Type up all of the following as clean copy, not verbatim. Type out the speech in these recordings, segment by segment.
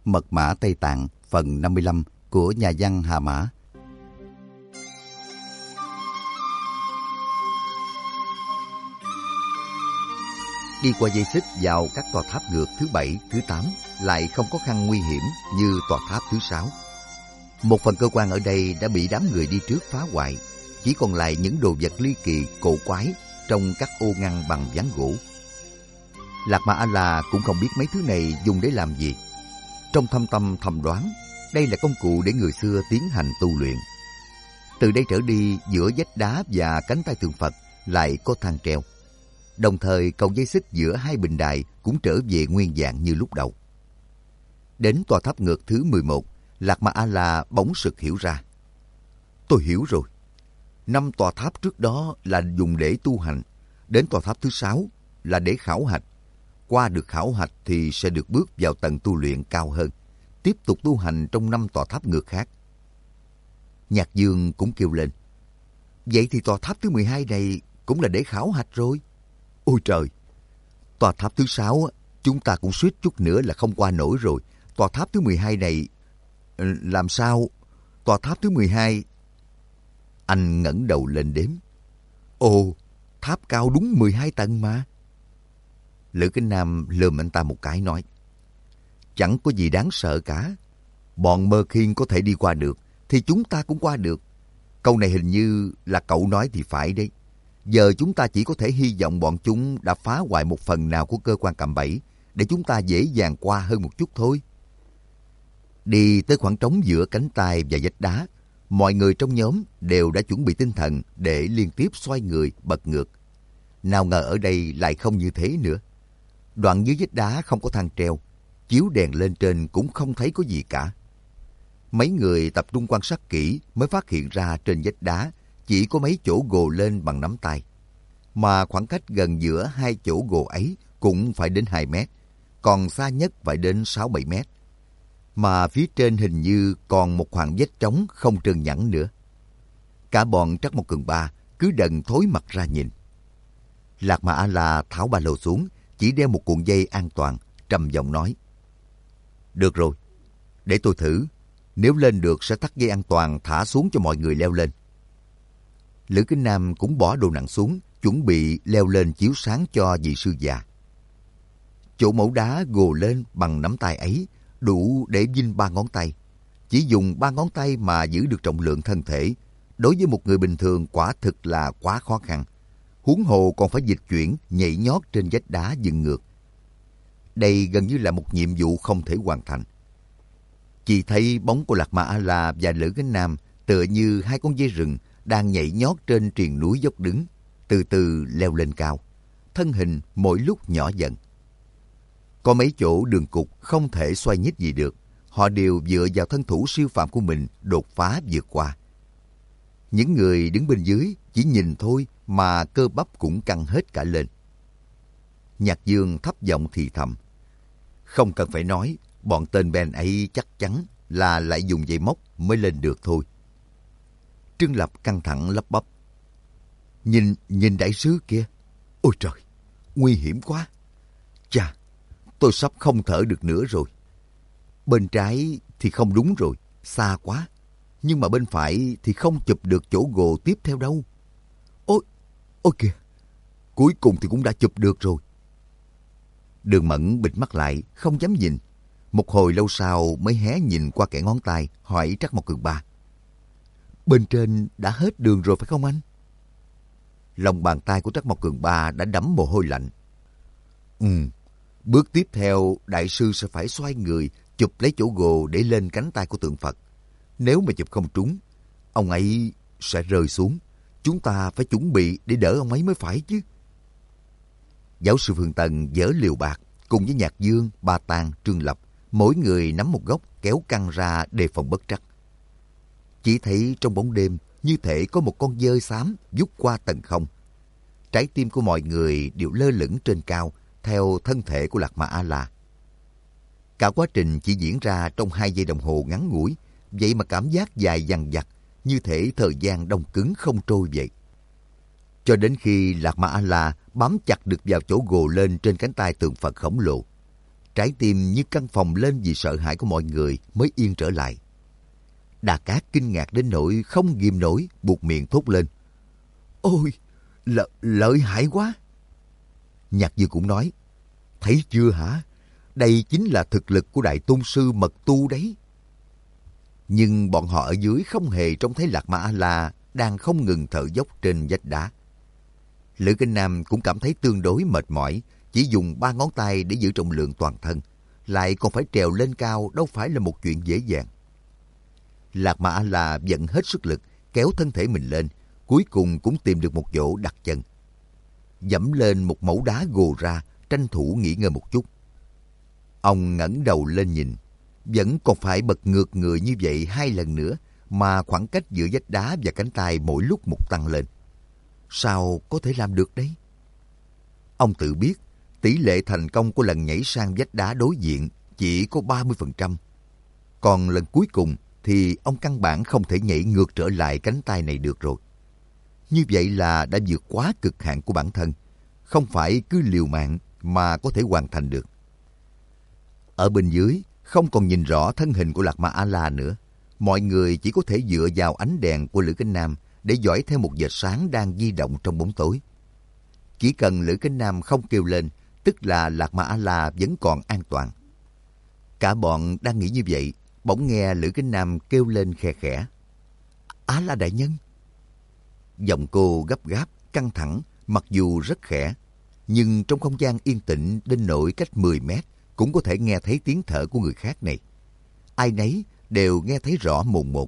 Mật mã Tây Tạng phần 55 của nhà văn Hà Mã. Đi qua dây xích vào các tòa tháp ngược thứ 7, thứ 8 lại không có khăn nguy hiểm như tòa tháp thứ 6. Một phần cơ quan ở đây đã bị đám người đi trước phá hoại, chỉ còn lại những đồ vật ly kỳ cổ quái trong các ô ngăn bằng ván gỗ. Lạc Ma A-la cũng không biết mấy thứ này dùng để làm gì. Trong thâm tâm thầm đoán, đây là công cụ để người xưa tiến hành tu luyện. Từ đây trở đi, giữa vách đá và cánh tay tượng Phật lại có thang treo. Đồng thời cầu dây xích giữa hai bình đài cũng trở về nguyên dạng như lúc đầu. Đến tòa tháp ngược thứ 11, Lạc Ma A-la bỗng sực hiểu ra. Tôi hiểu rồi. 5 tòa tháp trước đó là dùng để tu hành. Đến tòa tháp thứ 6 là để khảo hạch. Qua được khảo hạch thì sẽ được bước vào tầng tu luyện cao hơn, tiếp tục tu hành trong 5 tòa tháp ngược khác. Nhạc Dương cũng kêu lên. Vậy thì tòa tháp thứ 12 này cũng là để khảo hạch rồi. Ôi trời! Tòa tháp thứ 6 chúng ta cũng suýt chút nữa là không qua nổi rồi. Tòa tháp thứ 12 này... Làm sao? Tòa tháp thứ 12... Anh ngẩng đầu lên đếm. Ồ, tháp cao đúng 12 tầng mà. Lữ Kính Nam lườm anh ta một cái nói. Chẳng có gì đáng sợ cả. Bọn Mơ Khiên có thể đi qua được, thì chúng ta cũng qua được. Câu này hình như là cậu nói thì phải đấy. Giờ chúng ta chỉ có thể hy vọng bọn chúng đã phá hoại một phần nào của cơ quan cạm bẫy, để chúng ta dễ dàng qua hơn một chút thôi. Đi tới khoảng trống giữa cánh tay và vách đá, mọi người trong nhóm đều đã chuẩn bị tinh thần để liên tiếp xoay người bật ngược. Nào ngờ ở đây lại không như thế nữa. Đoạn dưới vách đá không có thang treo, chiếu đèn lên trên cũng không thấy có gì cả. Mấy người tập trung quan sát kỹ mới phát hiện ra trên vách đá chỉ có mấy chỗ gồ lên bằng nắm tay. Mà khoảng cách gần giữa hai chỗ gồ ấy cũng phải đến 2 mét, còn xa nhất phải đến 6-7 mét. Mà phía trên hình như còn một khoảng vách trống không trơn nhẵn nữa. Cả bọn Trắc Mộc Cường Ba cứ đần thối mặt ra nhìn. Lạc Ma A-la tháo ba lô xuống, chỉ đeo một cuộn dây an toàn, trầm giọng nói. Được rồi, để tôi thử. Nếu lên được sẽ thắt dây an toàn thả xuống cho mọi người leo lên. Lữ Kính Nam cũng bỏ đồ nặng xuống, chuẩn bị leo lên chiếu sáng cho vị sư già. Chỗ mẫu đá gồ lên bằng nắm tay ấy đủ để vinh 3 ngón tay. Chỉ dùng 3 ngón tay mà giữ được trọng lượng thân thể, đối với một người bình thường quả thực là quá khó khăn. Huống hồ còn phải dịch chuyển, nhảy nhót trên vách đá dựng ngược. Đây gần như là một nhiệm vụ không thể hoàn thành. Chỉ thấy bóng của Lạc Ma A-la và Lữ Kính Nam tựa như 2 con dê rừng đang nhảy nhót trên triền núi dốc đứng, từ từ leo lên cao, thân hình mỗi lúc nhỏ dần. Có mấy chỗ đường cục không thể xoay nhích gì được, họ đều dựa vào thân thủ siêu phàm của mình đột phá vượt qua. Những người đứng bên dưới chỉ nhìn thôi mà cơ bắp cũng căng hết cả lên. Nhạc Dương thấp giọng thì thầm. Không cần phải nói, bọn tên Ben ấy chắc chắn là lại dùng dây móc mới lên được thôi. Trương Lập căng thẳng lắp bắp. Nhìn đại sứ kia. Ôi trời, nguy hiểm quá. Chà, tôi sắp không thở được nữa rồi. Bên trái thì không đúng rồi, xa quá. Nhưng mà bên phải thì không chụp được chỗ gồ tiếp theo đâu. Ôi kìa, cuối cùng thì cũng đã chụp được rồi. Đường Mẫn bịt mắt lại, không dám nhìn. Một hồi lâu sau mới hé nhìn qua kẽ ngón tay, hỏi Trắc Mộc Cường Ba. Bên trên đã hết đường rồi phải không anh? Lòng bàn tay của Trắc Mộc Cường Ba đã đẫm mồ hôi lạnh. Bước tiếp theo, đại sư sẽ phải xoay người, chụp lấy chỗ gồ để lên cánh tay của tượng Phật. Nếu mà chụp không trúng, ông ấy sẽ rơi xuống. Chúng ta phải chuẩn bị để đỡ ông ấy mới phải chứ. Giáo sư Phương Tần giở liều bạc, cùng với Nhạc Dương, Ba Tàng, Trương Lập, mỗi người nắm một góc kéo căng ra đề phòng bất trắc. Chỉ thấy trong bóng đêm, như thể có một con dơi xám vút qua tầng không. Trái tim của mọi người đều lơ lửng trên cao, theo thân thể của Lạc Ma A-la. Cả quá trình chỉ diễn ra trong 2 giây đồng hồ ngắn ngủi, vậy mà cảm giác dài dằng dặc, như thể thời gian đông cứng không trôi vậy. Cho đến khi Lạc Ma A-la bám chặt được vào chỗ gồ lên trên cánh tay tượng Phật khổng lồ, Trái tim như căng phồng lên vì sợ hãi của mọi người mới yên trở lại. Đa Cát kinh ngạc đến nỗi không ghim nổi, buột miệng thốt lên. Ôi, lợi hại quá! Nhạc Dương cũng nói, thấy chưa hả? Đây chính là thực lực của Đại Tôn Sư Mật Tu đấy. Nhưng bọn họ ở dưới không hề trông thấy Lạc Ma A-la đang không ngừng thở dốc trên vách đá. Lữ Kinh Nam cũng cảm thấy tương đối mệt mỏi, chỉ dùng 3 ngón tay để giữ trọng lượng toàn thân, lại còn phải trèo lên cao đâu phải là một chuyện dễ dàng. Lạc Ma A-la vận hết sức lực kéo thân thể mình lên, cuối cùng cũng tìm được một chỗ đặt chân. Dẫm lên một mẩu đá gồ ra, tranh thủ nghỉ ngơi một chút. Ông ngẩng đầu lên nhìn, vẫn còn phải bật ngược người như vậy 2 lần nữa mà khoảng cách giữa vách đá và cánh tay mỗi lúc một tăng lên. Sao có thể làm được đấy? Ông tự biết tỷ lệ thành công của lần nhảy sang vách đá đối diện chỉ có 30%. Còn lần cuối cùng thì ông căn bản không thể nhảy ngược trở lại cánh tay này được rồi. Như vậy là đã vượt quá cực hạn của bản thân, không phải cứ liều mạng mà có thể hoàn thành được. Ở bên dưới, không còn nhìn rõ thân hình của Lạc Ma A-la nữa. Mọi người chỉ có thể dựa vào ánh đèn của Lữ Kinh Nam để dõi theo một vệt sáng đang di động trong bóng tối. Chỉ cần Lữ Kinh Nam không kêu lên, tức là Lạc Ma A-la vẫn còn an toàn. Cả bọn đang nghĩ như vậy, bỗng nghe Lữ Kinh Nam kêu lên khe khẽ. A-la đại nhân! Giọng cô gấp gáp, căng thẳng, mặc dù rất khẽ, nhưng trong không gian yên tĩnh đến nỗi cách 10 mét cũng có thể nghe thấy tiếng thở của người khác này. Ai nấy đều nghe thấy rõ mồn một.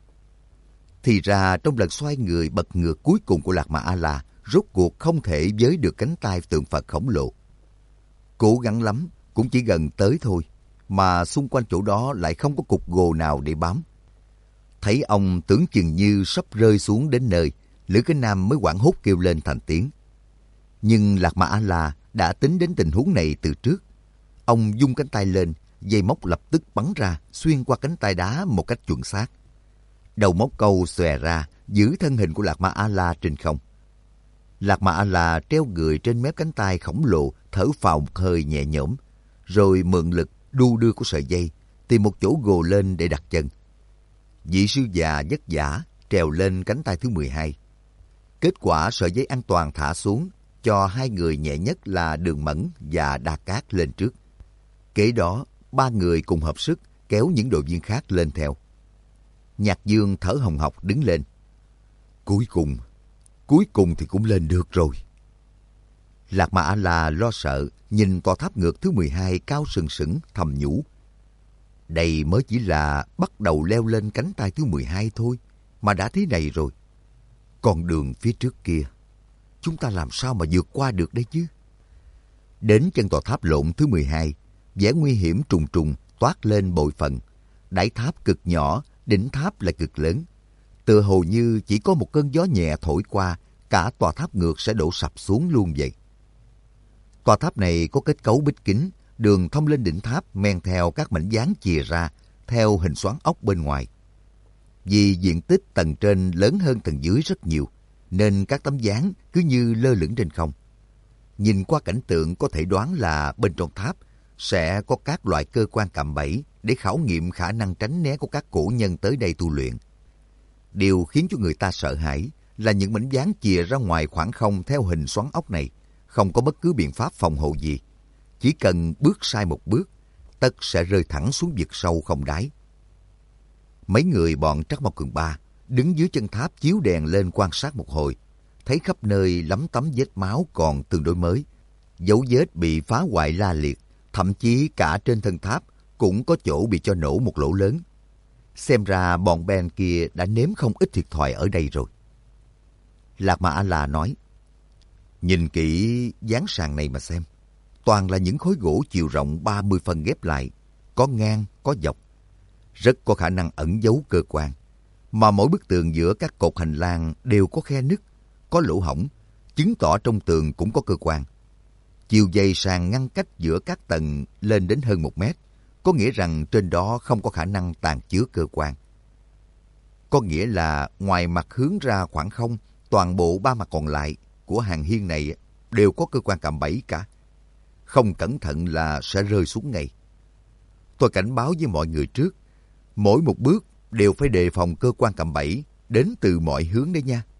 Thì ra trong lần xoay người bật ngược cuối cùng của Lạc Ma A-la, rốt cuộc không thể với được cánh tay tượng Phật khổng lồ. Cố gắng lắm cũng chỉ gần tới thôi, mà xung quanh chỗ đó lại không có cục gồ nào để bám. Thấy ông tưởng chừng như sắp rơi xuống đến nơi, Lữ Kinh Nam mới hoảng hốt kêu lên thành tiếng. Nhưng Lạc Ma A-la đã tính đến tình huống này từ trước. Ông vung cánh tay lên, dây móc lập tức bắn ra, xuyên qua cánh tay đá một cách chuẩn xác. Đầu móc câu xòe ra, giữ thân hình của Lạc Ma A-la trên không. Lạc Ma A-la treo người trên mép cánh tay khổng lồ, thở phào một hơi nhẹ nhõm, rồi mượn lực đu đưa của sợi dây, tìm một chỗ gồ lên để đặt chân. Vị sư già vất vả trèo lên cánh tay thứ 12. Kết quả sợi dây an toàn thả xuống, cho 2 người nhẹ nhất là Đường Mẫn và Đa Cát lên trước. Kế đó, 3 người cùng hợp sức kéo những đội viên khác lên theo. Nhạc Dương thở hồng hộc đứng lên. Cuối cùng thì cũng lên được rồi. Lạc Ma A-la lo sợ, nhìn tòa tháp ngược thứ 12 cao sừng sững thầm nhủ. Đây mới chỉ là bắt đầu leo lên cánh tay thứ 12 thôi, mà đã thế này rồi. Còn đường phía trước kia, chúng ta làm sao mà vượt qua được đây chứ? Đến chân tòa tháp lộn thứ 12, vẻ nguy hiểm trùng trùng toát lên bội phần. Đáy tháp cực nhỏ, đỉnh tháp lại cực lớn. Tựa hồ như chỉ có một cơn gió nhẹ thổi qua, cả tòa tháp ngược sẽ đổ sập xuống luôn vậy. Tòa tháp này có kết cấu bích kính, đường thông lên đỉnh tháp men theo các mảnh dán chìa ra, theo hình xoắn ốc bên ngoài. Vì diện tích tầng trên lớn hơn tầng dưới rất nhiều, nên các tấm dán cứ như lơ lửng trên không. Nhìn qua cảnh tượng có thể đoán là bên trong tháp sẽ có các loại cơ quan cạm bẫy để khảo nghiệm khả năng tránh né của các cổ nhân tới đây tu luyện. Điều khiến cho người ta sợ hãi là những mảnh dán chìa ra ngoài khoảng không theo hình xoắn ốc này không có bất cứ biện pháp phòng hộ gì. Chỉ cần bước sai một bước, tất sẽ rơi thẳng xuống vực sâu không đáy. Mấy người bọn Trắc Mộc Cường Ba đứng dưới chân tháp chiếu đèn lên quan sát một hồi, thấy khắp nơi lấm tấm vết máu còn tương đối mới, dấu vết bị phá hoại la liệt, thậm chí cả trên thân tháp cũng có chỗ bị cho nổ một lỗ lớn. Xem ra bọn Ben kia đã nếm không ít thiệt thòi ở đây rồi. Lạc Ma A-la nói, nhìn kỹ dán sàn này mà xem, toàn là những khối gỗ chiều rộng 30 phân ghép lại, có ngang, có dọc. Rất có khả năng ẩn giấu cơ quan, mà mỗi bức tường giữa các cột hành lang đều có khe nứt, có lỗ hổng, chứng tỏ trong tường cũng có cơ quan. Chiều dày sàn ngăn cách giữa các tầng lên đến hơn 1 mét, có nghĩa rằng trên đó không có khả năng tàng chứa cơ quan. Có nghĩa là ngoài mặt hướng ra khoảng không, toàn bộ 3 mặt còn lại của hàng hiên này đều có cơ quan cạm bẫy cả. không cẩn thận là sẽ rơi xuống ngay. Tôi cảnh báo với mọi người trước, mỗi một bước đều phải đề phòng cơ quan cạm bẫy đến từ mọi hướng đấy nha.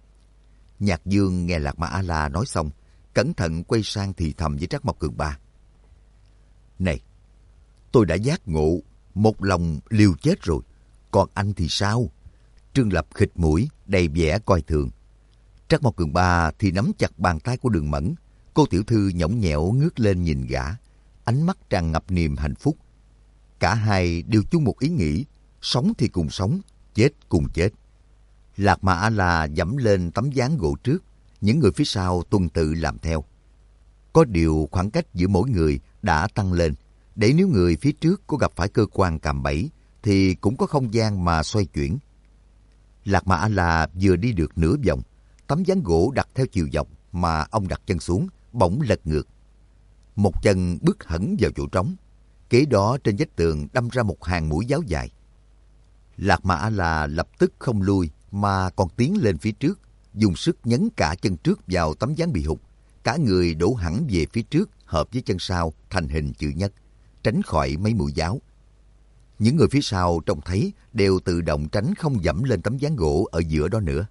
Nhạc Dương nghe Lạc Ma A-la nói xong, cẩn thận quay sang thì thầm với Trắc Mộc Cường Ba. Này, tôi đã giác ngộ, một lòng liều chết rồi, còn anh thì sao? Trương Lập khịt mũi, đầy vẻ coi thường. Trắc Mộc Cường Ba thì nắm chặt bàn tay của Đường Mẫn. Cô tiểu thư nhõng nhẽo ngước lên nhìn gã, ánh mắt tràn ngập niềm hạnh phúc. Cả hai đều chung một ý nghĩ, sống thì cùng sống, chết cùng chết. Lạc Ma A-la dẫm lên tấm ván gỗ trước, những người phía sau tuần tự làm theo. Có điều khoảng cách giữa mỗi người đã tăng lên, để nếu người phía trước có gặp phải cơ quan cạm bẫy thì cũng có không gian mà xoay chuyển. Lạc Ma A-la vừa đi được nửa vòng, tấm ván gỗ đặt theo chiều dọc mà ông đặt chân xuống, bỗng lật ngược. Một chân bước hẳn vào chỗ trống, kế đó trên vách tường đâm ra một hàng mũi giáo dài. Lạc Ma A-la lập tức không lui mà còn tiến lên phía trước, dùng sức nhấn cả chân trước vào tấm ván bị hụt. Cả người đổ hẳn về phía trước, hợp với chân sau thành hình chữ nhất, tránh khỏi mấy mũi giáo. Những người phía sau trông thấy đều tự động tránh không dẫm lên tấm ván gỗ ở giữa đó nữa.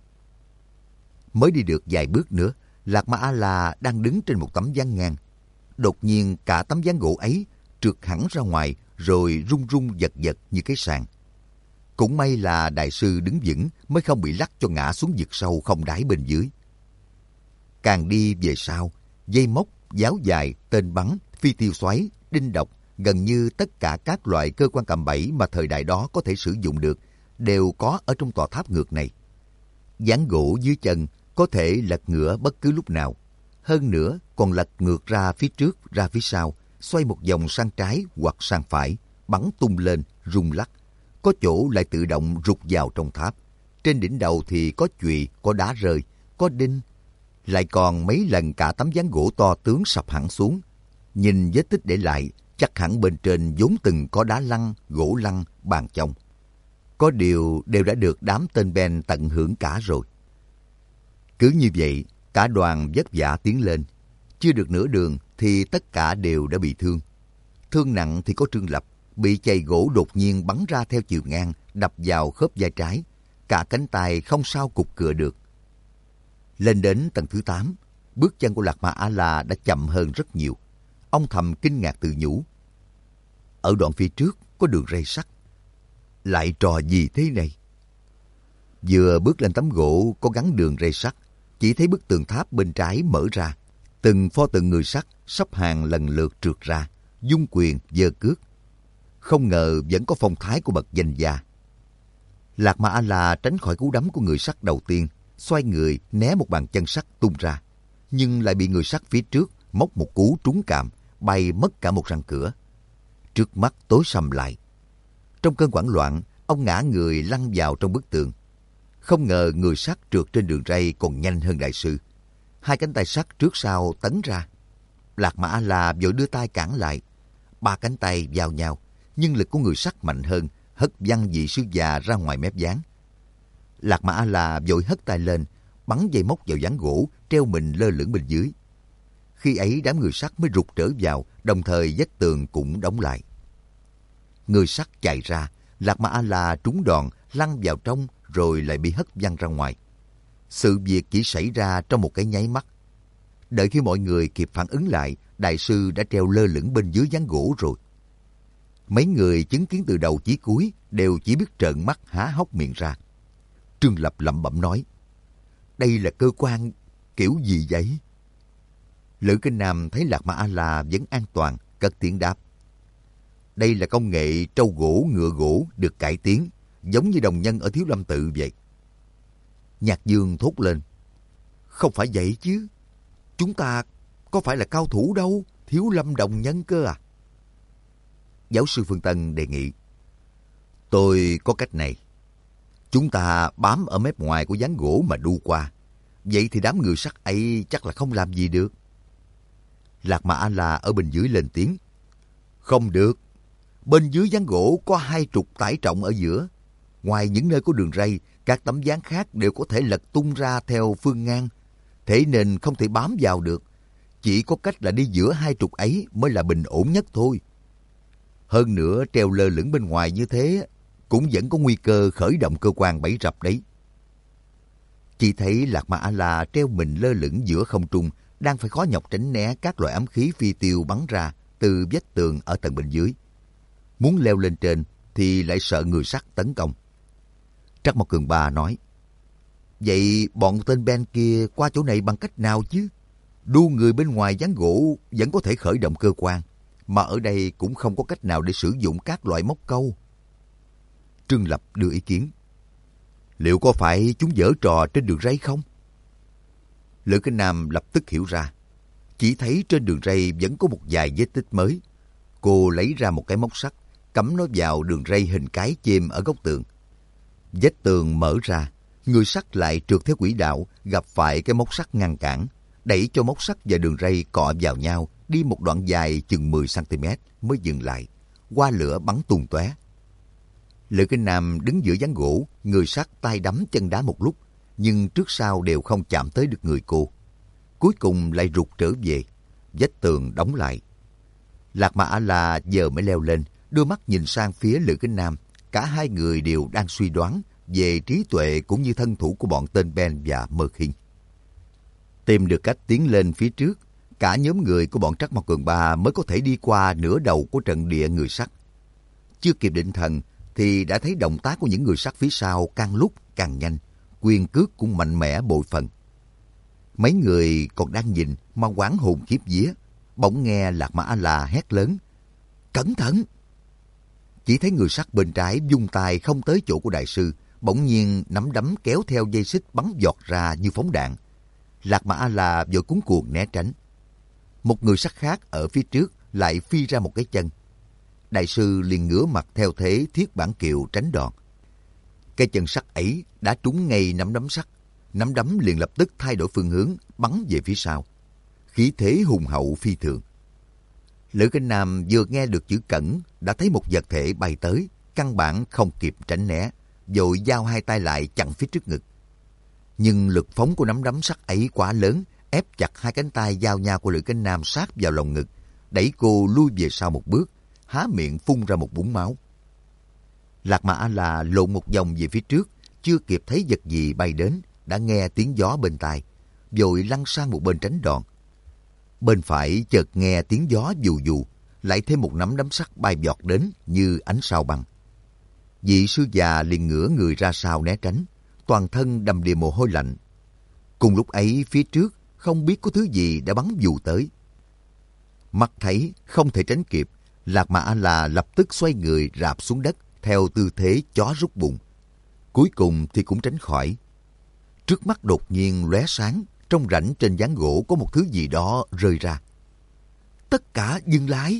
Mới đi được vài bước nữa, Lạc Ma A-la đang đứng trên một tấm ván ngang. Đột nhiên cả tấm ván gỗ ấy trượt hẳn ra ngoài rồi rung rung giật giật như cái sàn. Cũng may là đại sư đứng vững mới không bị lắc cho ngã xuống vực sâu không đáy bên dưới. Càng đi về sau, dây móc, giáo dài, tên bắn, phi tiêu xoáy, đinh độc, gần như tất cả các loại cơ quan cạm bẫy mà thời đại đó có thể sử dụng được đều có ở trong tòa tháp ngược này. Ván gỗ dưới chân có thể lật ngửa bất cứ lúc nào. Hơn nữa còn lật ngược ra phía trước, ra phía sau, xoay một vòng sang trái hoặc sang phải, bắn tung lên, rung lắc. Có chỗ lại tự động rụt vào trong tháp. Trên đỉnh đầu thì có chùy, có đá rơi, có đinh. Lại còn mấy lần cả tấm ván gỗ to tướng sập hẳn xuống. Nhìn vết tích để lại, chắc hẳn bên trên vốn từng có đá lăn, gỗ lăn, bàn chông. Có điều đều đã được đám tên Ben tận hưởng cả rồi. Cứ như vậy, cả đoàn vất vả tiến lên. Chưa được nửa đường thì tất cả đều đã bị thương. Thương nặng thì có Trương Lập, bị chày gỗ đột nhiên bắn ra theo chiều ngang, đập vào khớp vai trái. Cả cánh tay không sao cục cựa được. Lên đến tầng thứ 8, bước chân của Lạc Ma A-la đã chậm hơn rất nhiều. Ông thầm kinh ngạc tự nhủ. Ở đoạn phía trước có đường ray sắt. Lại trò gì thế này? Vừa bước lên tấm gỗ có gắn đường ray sắt, chỉ thấy bức tường tháp bên trái mở ra. Từng pho tượng người sắt sắp hàng lần lượt trượt ra, dung quyền giơ cước. Không ngờ vẫn có phong thái của bậc danh gia. Lạc Ma A-la tránh khỏi cú đấm của người sắt đầu tiên, xoay người né một bàn chân sắt tung ra, nhưng lại bị người sắt phía trước móc một cú trúng càm, bay mất cả một răng cửa. Trước mắt tối sầm lại. Trong cơn hoảng loạn, ông ngã người lăn vào trong bức tường. Không ngờ người sắt trượt trên đường ray còn nhanh hơn đại sư. Hai cánh tay sắt trước sau tấn ra. Lạc Ma A-la vội đưa tay cản lại. Ba cánh tay vào nhau, nhưng lực của người sắt mạnh hơn, hất văng vị sư già ra ngoài mép ván. Lạc Ma A-la vội hất tay lên, bắn dây móc vào ván gỗ, treo mình lơ lửng bên dưới. Khi ấy đám người sắt mới rụt trở vào, đồng thời vách tường cũng đóng lại. Người sắt chạy ra, Lạc Ma A-la trúng đòn, lăn vào trong rồi lại bị hất văng ra ngoài. Sự việc chỉ xảy ra trong một cái nháy mắt. Đợi khi mọi người kịp phản ứng lại, đại sư đã treo lơ lửng bên dưới ván gỗ rồi. Mấy người chứng kiến từ đầu chí cuối đều chỉ biết trợn mắt há hốc miệng ra. Trương Lập lẩm bẩm nói, đây là cơ quan kiểu gì vậy? Lữ Kinh Nam thấy Lạc Ma A-la vẫn an toàn, cất tiếng đáp. Đây là công nghệ trâu gỗ, ngựa gỗ được cải tiến, giống như đồng nhân ở Thiếu Lâm Tự vậy. Nhạc Dương thốt lên, không phải vậy chứ, chúng ta có phải là cao thủ đâu, Thiếu Lâm đồng nhân cơ à? Giáo sư Phương Tân đề nghị, tôi có cách này. Chúng ta bám ở mép ngoài của ván gỗ mà đu qua. Vậy thì đám người sắt ấy chắc là không làm gì được. Lạc Ma A-la ở bên dưới lên tiếng. Không được. Bên dưới ván gỗ có 20 tải trọng ở giữa. Ngoài những nơi có đường ray, các tấm ván khác đều có thể lật tung ra theo phương ngang. Thế nên không thể bám vào được. chỉ có cách là đi giữa hai trục ấy mới là bình ổn nhất thôi. Hơn nữa treo lơ lửng bên ngoài như thế cũng vẫn có nguy cơ khởi động cơ quan bẫy rập đấy. Chỉ thấy Lạc Ma A-la treo mình lơ lửng giữa không trung, đang phải khó nhọc tránh né các loại ám khí phi tiêu bắn ra từ vách tường ở tầng bên dưới. Muốn leo lên trên thì lại sợ người sắt tấn công. Trắc Mộc Cường Ba nói, vậy bọn tên Ben kia qua chỗ này bằng cách nào chứ? Đu người bên ngoài ván gỗ vẫn có thể khởi động cơ quan, mà ở đây cũng không có cách nào để sử dụng các loại móc câu. Trương Lập đưa ý kiến, liệu có phải chúng giở trò trên đường ray không? Lữ Kinh Nam lập tức hiểu ra, chỉ thấy trên đường ray vẫn có một vài vết tích mới. Cô lấy ra một cái móc sắt, cắm nó vào đường ray hình cái chêm ở góc tường. Vách tường mở ra, người sắt lại trượt theo quỹ đạo, gặp phải cái móc sắt ngăn cản, đẩy cho móc sắt và đường ray cọ vào nhau, đi một đoạn dài chừng 10 cm mới dừng lại, qua lửa bắn tung tóe. Lữ Kinh Nam đứng giữa ván gỗ, người sắt tay đấm chân đá một lúc, nhưng trước sau đều không chạm tới được người cô. Cuối cùng lại rụt trở về, vách tường đóng lại. Lạc Ma A-la giờ mới leo lên, đưa mắt nhìn sang phía Lữ Kinh Nam. Cả hai người đều đang suy đoán về trí tuệ cũng như thân thủ của bọn tên Ben và Mơ Khiên. Tìm được cách tiến lên phía trước, cả nhóm người của bọn Trắc Mộc Cường Ba mới có thể đi qua nửa đầu của trận địa người sắt. Chưa kịp định thần thì đã thấy động tác của những người sắt phía sau càng lúc càng nhanh, quyền cước cũng mạnh mẽ bội phần. Mấy người còn đang nhìn mà hoảng hồn khiếp vía, bỗng nghe Lạc Ma A-la hét lớn, cẩn thận! Chỉ thấy người sắt bên trái vung tay không tới chỗ của đại sư, bỗng nhiên nắm đấm kéo theo dây xích bắn giọt ra như phóng đạn. Lạc Ma A-la vội cuống cuồng né tránh. Một người sắt khác ở phía trước lại phi ra một cái chân. Đại sư liền ngửa mặt theo thế thiết bản kiệu tránh đòn. Cái chân sắt ấy đã trúng ngay nắm đấm sắt, nắm đấm liền lập tức thay đổi phương hướng, bắn về phía sau. Khí thế hùng hậu phi thường. Lữ Kinh Nam vừa nghe được chữ cẩn đã thấy một vật thể bay tới, căn bản không kịp tránh né, vội giao hai tay lại chặn phía trước ngực. Nhưng lực phóng của nắm đấm sắt ấy quá lớn, ép chặt hai cánh tay giao nhau của Lữ Kinh Nam sát vào lồng ngực, đẩy cô lui về sau một bước, há miệng phun ra một búng máu. Lạc Ma A-la lộn một vòng về phía trước, chưa kịp thấy vật gì bay đến, đã nghe tiếng gió bên tai, vội lăn sang một bên tránh đòn. Bên phải chợt nghe tiếng gió vù vù, lại thêm một nắm đấm sắt bay vọt đến như ánh sao băng. Vị sư già liền ngửa người ra sau né tránh, toàn thân đầm đìa mồ hôi lạnh. Cùng lúc ấy phía trước không biết có thứ gì đã bắn vù tới. Mắt thấy không thể tránh kịp, Lạc Ma A-la lập tức xoay người rạp xuống đất theo tư thế chó rút bụng. Cuối cùng thì cũng tránh khỏi. Trước mắt đột nhiên lóe sáng, trong rãnh trên ván gỗ có một thứ gì đó rơi ra. Tất cả dừng lại!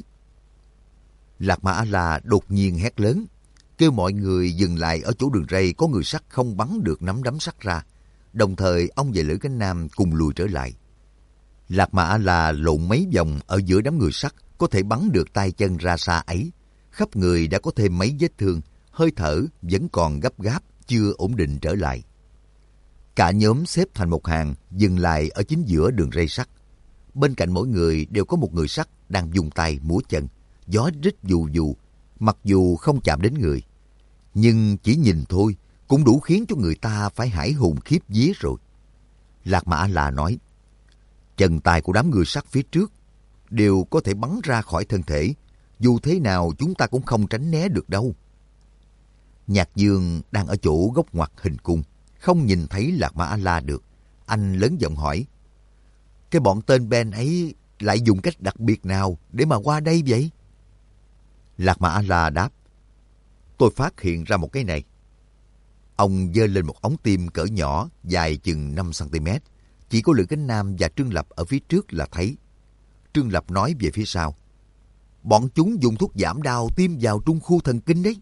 Lạc Ma A-la đột nhiên hét lớn, kêu mọi người dừng lại ở chỗ đường ray có người sắt không bắn được nắm đấm sắt ra. Đồng thời ông và Lữ Kinh Nam cùng lùi trở lại. Lạc Ma A-la lộn mấy vòng ở giữa đám người sắt, có thể bắn được tay chân ra xa ấy. Khắp người đã có thêm mấy vết thương, hơi thở vẫn còn gấp gáp, chưa ổn định trở lại. Cả nhóm xếp thành một hàng, dừng lại ở chính giữa đường ray sắt. Bên cạnh mỗi người đều có một người sắt đang dùng tay múa chân, gió rít vù vù, mặc dù không chạm đến người. Nhưng chỉ nhìn thôi cũng đủ khiến cho người ta phải hãi hùng khiếp vía rồi. Lạc Ma A-la nói, chân tay của đám người sắt phía trước đều có thể bắn ra khỏi thân thể, dù thế nào chúng ta cũng không tránh né được đâu. Nhạc Dương đang ở chỗ góc ngoặt hình cung, không nhìn thấy Lạc Ma A-la được. Anh lớn giọng hỏi, cái bọn tên Ben ấy lại dùng cách đặc biệt nào để mà qua đây vậy? Lạc Ma A-la đáp, tôi phát hiện ra một cái này. Ông giơ lên một ống tim cỡ nhỏ, dài chừng 5 cm. Chỉ có Lữ Kinh Nam và Trương Lập ở phía trước là thấy. Trương Lập nói về phía sau, bọn chúng dùng thuốc giảm đau tiêm vào trung khu thần kinh đấy.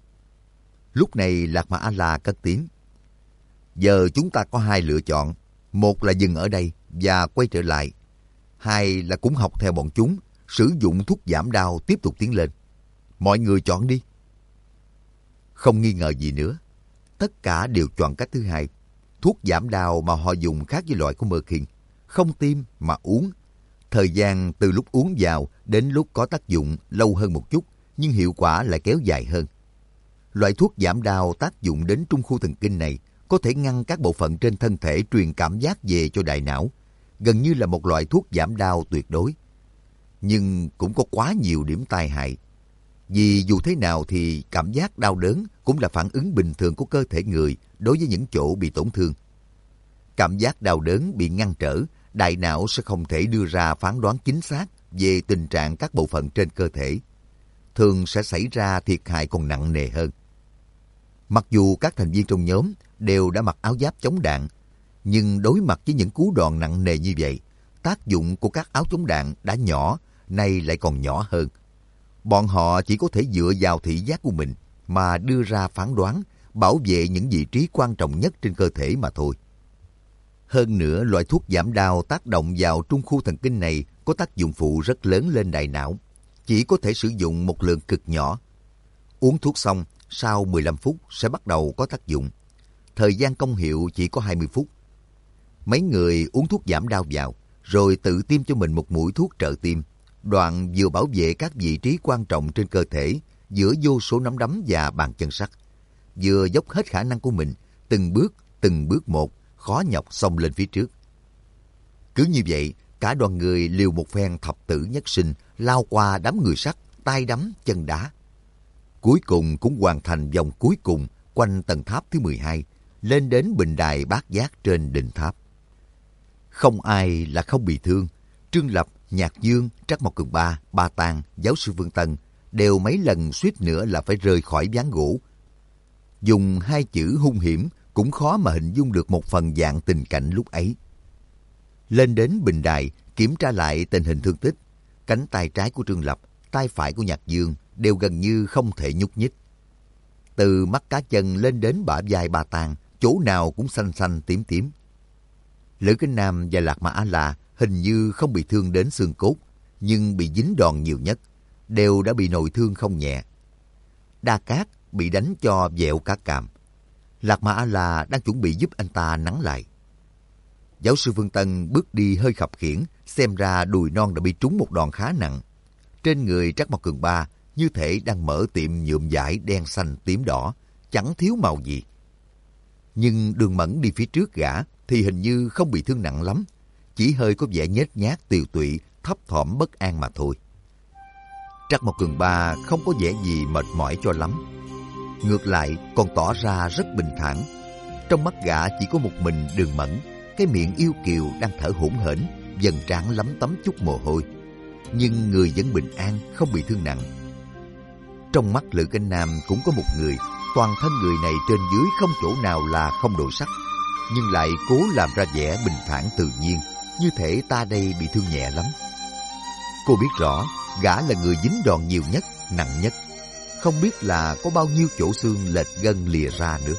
Lúc này Lạc Ma A-la cất tiếng, giờ chúng ta có hai lựa chọn. Một là dừng ở đây và quay trở lại. Hai là cũng học theo bọn chúng, sử dụng thuốc giảm đau tiếp tục tiến lên. Mọi người chọn đi. Không nghi ngờ gì nữa, tất cả đều chọn cách thứ hai. Thuốc giảm đau mà họ dùng khác với loại của Mơ Khiên, không tiêm mà uống. Thời gian từ lúc uống vào đến lúc có tác dụng lâu hơn một chút, nhưng hiệu quả lại kéo dài hơn. Loại thuốc giảm đau tác dụng đến trung khu thần kinh này có thể ngăn các bộ phận trên thân thể truyền cảm giác về cho đại não, gần như là một loại thuốc giảm đau tuyệt đối. Nhưng cũng có quá nhiều điểm tai hại. Vì dù thế nào thì cảm giác đau đớn cũng là phản ứng bình thường của cơ thể người đối với những chỗ bị tổn thương. Cảm giác đau đớn bị ngăn trở, đại não sẽ không thể đưa ra phán đoán chính xác về tình trạng các bộ phận trên cơ thể. Thường sẽ xảy ra thiệt hại còn nặng nề hơn. Mặc dù các thành viên trong nhóm đều đã mặc áo giáp chống đạn, nhưng đối mặt với những cú đòn nặng nề như vậy, tác dụng của các áo chống đạn đã nhỏ, nay lại còn nhỏ hơn. Bọn họ chỉ có thể dựa vào thị giác của mình mà đưa ra phán đoán, bảo vệ những vị trí quan trọng nhất trên cơ thể mà thôi. Hơn nữa, loại thuốc giảm đau tác động vào trung khu thần kinh này có tác dụng phụ rất lớn lên đại não, chỉ có thể sử dụng một lượng cực nhỏ. Uống thuốc xong, sau 15 phút sẽ bắt đầu có tác dụng. Thời gian công hiệu chỉ có 20 phút. Mấy người uống thuốc giảm đau vào, rồi tự tiêm cho mình một mũi thuốc trợ tim. Đoạn vừa bảo vệ các vị trí quan trọng trên cơ thể giữa vô số nắm đấm và bàn chân sắt, vừa dốc hết khả năng của mình, từng bước một, khó nhọc xông lên phía trước. Cứ như vậy, cả đoàn người liều một phen thập tử nhất sinh, lao qua đám người sắt, tay đấm, chân đá. Cuối cùng cũng hoàn thành vòng cuối cùng quanh tầng tháp thứ 12, lên đến bình đài bát giác trên đỉnh tháp. Không ai là không bị thương. Trương Lập, Nhạc Dương, Trắc Mộc Cường Ba, Ba Tàng, giáo sư Vương Tân đều mấy lần suýt nữa là phải rơi khỏi ván gỗ. Dùng hai chữ hung hiểm cũng khó mà hình dung được một phần dạng tình cảnh lúc ấy. Lên đến bình đài, kiểm tra lại tình hình thương tích. Cánh tay trái của Trương Lập, tay phải của Nhạc Dương đều gần như không thể nhúc nhích. Từ mắt cá chân lên đến bả vai Ba Tàng, chỗ nào cũng xanh xanh tím tím. Lữ Kinh Nam và Lạc Ma A-la hình như không bị thương đến xương cốt, nhưng bị dính đòn nhiều nhất, đều đã bị nội thương không nhẹ. Đa Cát bị đánh cho vẹo cả càm. Lạc Ma A-la đang chuẩn bị giúp anh ta nắn lại. Giáo sư Vương Tân bước đi hơi khập khiễng, xem ra đùi non đã bị trúng một đòn khá nặng. Trên người Trắc Mộc Cường Ba như thể đang mở tiệm nhuộm vải đen xanh tím đỏ, chẳng thiếu màu gì. Nhưng Đường Mẫn đi phía trước gã thì hình như không bị thương nặng lắm, chỉ hơi có vẻ nhếch nhác tiều tụy, thấp thỏm bất an mà thôi. Trắc Mộc Cường Ba không có vẻ gì mệt mỏi cho lắm, ngược lại còn tỏ ra rất bình thản. Trong mắt gã chỉ có một mình Đường Mẫn, cái miệng yêu kiều đang thở hổn hển, dần trán lấm tấm chút mồ hôi, nhưng người vẫn bình an, không bị thương nặng. Trong mắt Lữ Kinh Nam cũng có một người, toàn thân người này trên dưới không chỗ nào là không đổi sắc, nhưng lại cố làm ra vẻ bình thản tự nhiên, như thể ta đây bị thương nhẹ lắm. Cô biết rõ gã là người dính đòn nhiều nhất, nặng nhất, không biết là có bao nhiêu chỗ xương lệch gân lìa ra nữa.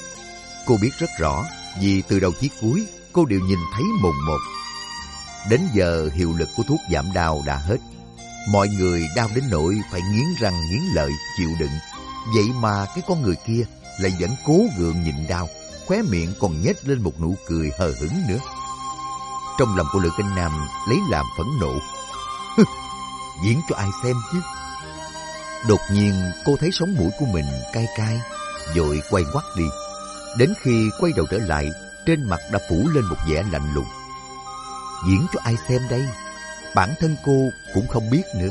Cô biết rất rõ, vì từ đầu chí cuối cô đều nhìn thấy mồn một. Đến giờ hiệu lực của thuốc giảm đau đã hết, mọi người đau đến nỗi phải nghiến răng nghiến lợi chịu đựng. Vậy mà cái con người kia lại vẫn cố gượng nhịn đau, khóe miệng còn nhếch lên một nụ cười hờ hững nữa. Trong lòng của Lữ Kinh Nam lấy làm phẫn nộ. Diễn cho ai xem chứ? Đột nhiên cô thấy sống mũi của mình cay cay, vội quay ngoắt đi. Đến khi quay đầu trở lại, trên mặt đã phủ lên một vẻ lạnh lùng. Diễn cho ai xem đây? Bản thân cô cũng không biết nữa.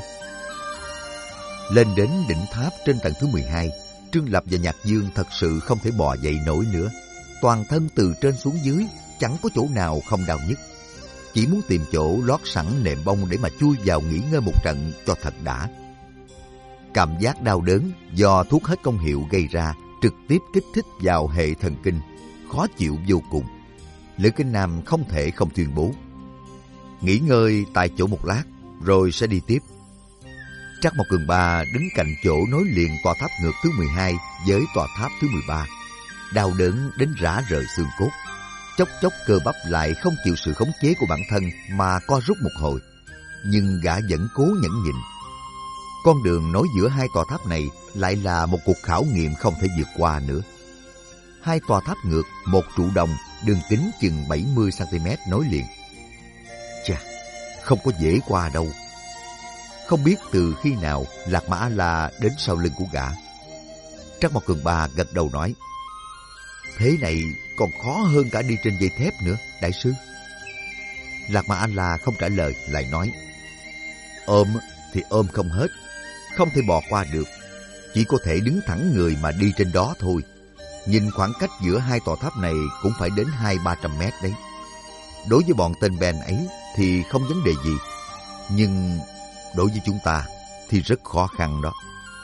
Lên đến đỉnh tháp trên tầng thứ 12, Trương Lập và Nhạc Dương thật sự không thể bò dậy nổi nữa. Toàn thân từ trên xuống dưới chẳng có chỗ nào không đau nhức. Chỉ muốn tìm chỗ lót sẵn nệm bông để mà chui vào nghỉ ngơi một trận cho thật đã. Cảm giác đau đớn do thuốc hết công hiệu gây ra trực tiếp kích thích vào hệ thần kinh, khó chịu vô cùng. Lữ Kinh Nam không thể không tuyên bố: nghỉ ngơi tại chỗ một lát, rồi sẽ đi tiếp. Trắc Mộc Cường Ba đứng cạnh chỗ nối liền tòa tháp ngược thứ 12 với tòa tháp thứ 13. Đau đớn đến rã rời xương cốt. Chốc chốc cơ bắp lại không chịu sự khống chế của bản thân mà co rút một hồi. Nhưng gã vẫn cố nhẫn nhịn. Con đường nối giữa hai tòa tháp này lại là một cuộc khảo nghiệm không thể vượt qua nữa. Hai tòa tháp ngược, một trụ đồng, đường kính chừng 70 cm nối liền. Chà, không có dễ qua đâu. Không biết từ khi nào Lạc Mã A-la đến sau lưng của gã. Trắc Mộc Cường Ba gật đầu nói, thế này còn khó hơn cả đi trên dây thép nữa, đại sư. Lạc Mã A-la không trả lời, lại nói, ôm thì ôm không hết, không thể bò qua được, chỉ có thể đứng thẳng người mà đi trên đó thôi. Nhìn khoảng cách giữa hai tòa tháp này cũng phải đến 200-300 mét đấy. Đối với bọn tên Ben ấy thì không vấn đề gì, nhưng đối với chúng ta thì rất khó khăn đó.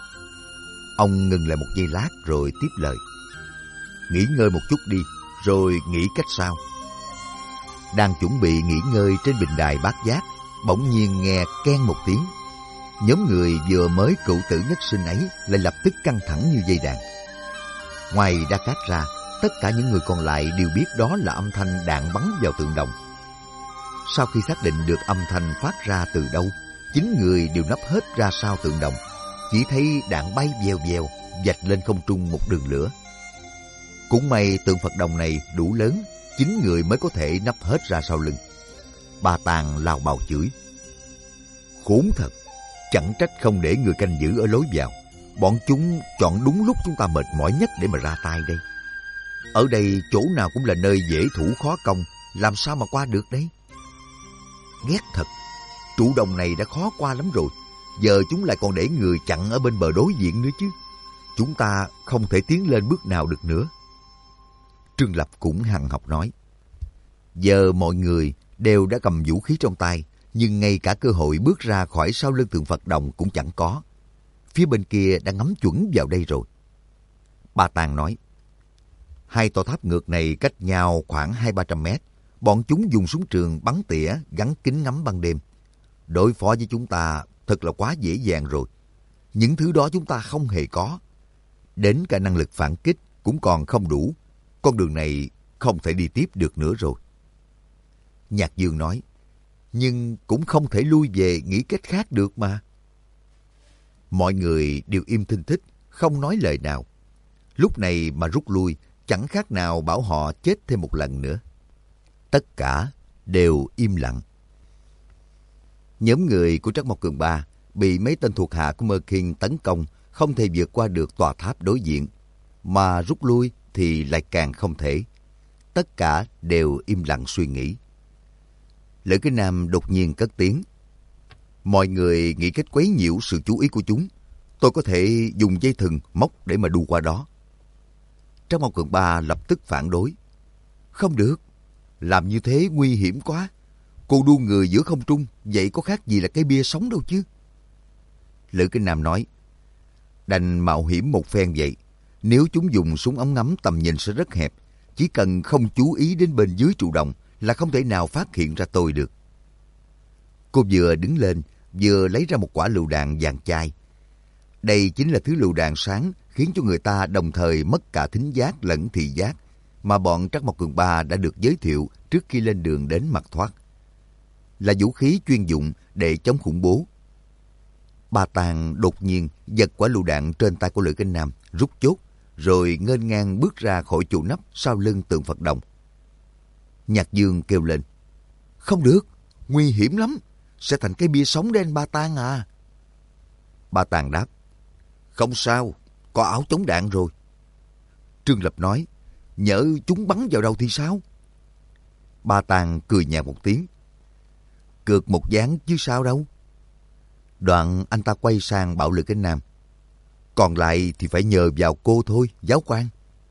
Ông ngừng lại một giây lát rồi tiếp lời, nghỉ ngơi một chút đi, rồi nghĩ cách sao. Đang chuẩn bị nghỉ ngơi trên bình đài bát giác, bỗng nhiên nghe keng một tiếng. Nhóm người vừa mới cựu tử nhất sinh ấy lại lập tức căng thẳng như dây đàn. Ngoài Đa Cát ra, tất cả những người còn lại đều biết đó là âm thanh đạn bắn vào tượng đồng. Sau khi xác định được âm thanh phát ra từ đâu, 9 người đều nấp hết ra sau tượng đồng. Chỉ thấy đạn bay vèo vèo, vạch lên không trung một đường lửa. Cũng may tượng Phật đồng này đủ lớn, 9 người mới có thể nấp hết ra sau lưng. Ba Tàng lao bào chửi, khốn thật, chẳng trách không để người canh giữ ở lối vào. Bọn chúng chọn đúng lúc chúng ta mệt mỏi nhất để mà ra tay đây. Ở đây chỗ nào cũng là nơi dễ thủ khó công, làm sao mà qua được đấy. Ghét thật, trụ đồng này đã khó qua lắm rồi, giờ chúng lại còn để người chặn ở bên bờ đối diện nữa chứ. Chúng ta không thể tiến lên bước nào được nữa. Trương Lập cũng hằn học nói, giờ mọi người đều đã cầm vũ khí trong tay, nhưng ngay cả cơ hội bước ra khỏi sau lưng tượng Phật đồng cũng chẳng có. Phía bên kia đã ngắm chuẩn vào đây rồi. Ba Tàng nói, hai tòa tháp ngược này cách nhau khoảng 200-300 mét. Bọn chúng dùng súng trường bắn tỉa gắn kính ngắm ban đêm. Đối phó với chúng ta thật là quá dễ dàng rồi. Những thứ đó chúng ta không hề có. Đến cả năng lực phản kích cũng còn không đủ. Con đường này không thể đi tiếp được nữa rồi. Nhạc Dương nói, nhưng cũng không thể lui về nghĩ cách khác được mà. Mọi người đều im thinh thích, không nói lời nào. Lúc này mà rút lui, chẳng khác nào bảo họ chết thêm một lần nữa. Tất cả đều im lặng. Nhóm người của Trắc Mộc Cường Ba bị mấy tên thuộc hạ của Mơ Kinh tấn công, không thể vượt qua được tòa tháp đối diện. Mà rút lui thì lại càng không thể. Tất cả đều im lặng suy nghĩ. Lữ Cái Nam đột nhiên cất tiếng, mọi người nghĩ cách quấy nhiễu sự chú ý của chúng. Tôi có thể dùng dây thừng móc để mà đu qua đó. Trắc Mộc Cường Ba lập tức phản đối, không được, làm như thế nguy hiểm quá. Cô đu người giữa không trung, vậy có khác gì là cái bia sống đâu chứ. Lữ Kinh Nam nói, đành mạo hiểm một phen vậy. Nếu chúng dùng súng ống ngắm tầm nhìn sẽ rất hẹp. Chỉ cần không chú ý đến bên dưới trụ đồng là không thể nào phát hiện ra tôi được. Cô vừa đứng lên, vừa lấy ra một quả lựu đạn vàng chai. Đây chính là thứ lựu đạn sáng khiến cho người ta đồng thời mất cả thính giác lẫn thị giác mà bọn Trắc Mộc Cường Ba đã được giới thiệu trước khi lên đường đến Mạt Thoát. Là vũ khí chuyên dụng để chống khủng bố. Ba Tàng đột nhiên giật quả lựu đạn trên tay của Lữ Kinh Nam, rút chốt, rồi nghênh ngang bước ra khỏi trụ nắp sau lưng tượng Phật đồng. Nhạc Dương kêu lên, không được, nguy hiểm lắm, sẽ thành cái bia sống đấy anh Ba Tàng à. Ba Tàng đáp, không sao, có áo chống đạn rồi. Trương Lập nói, nhỡ chúng bắn vào đâu thì sao? Ba Tàng cười nhạt một tiếng, cược một ván chứ sao đâu. Đoạn anh ta quay sang bảo Lữ Kinh Nam, còn lại thì phải nhờ vào cô thôi, giáo quan.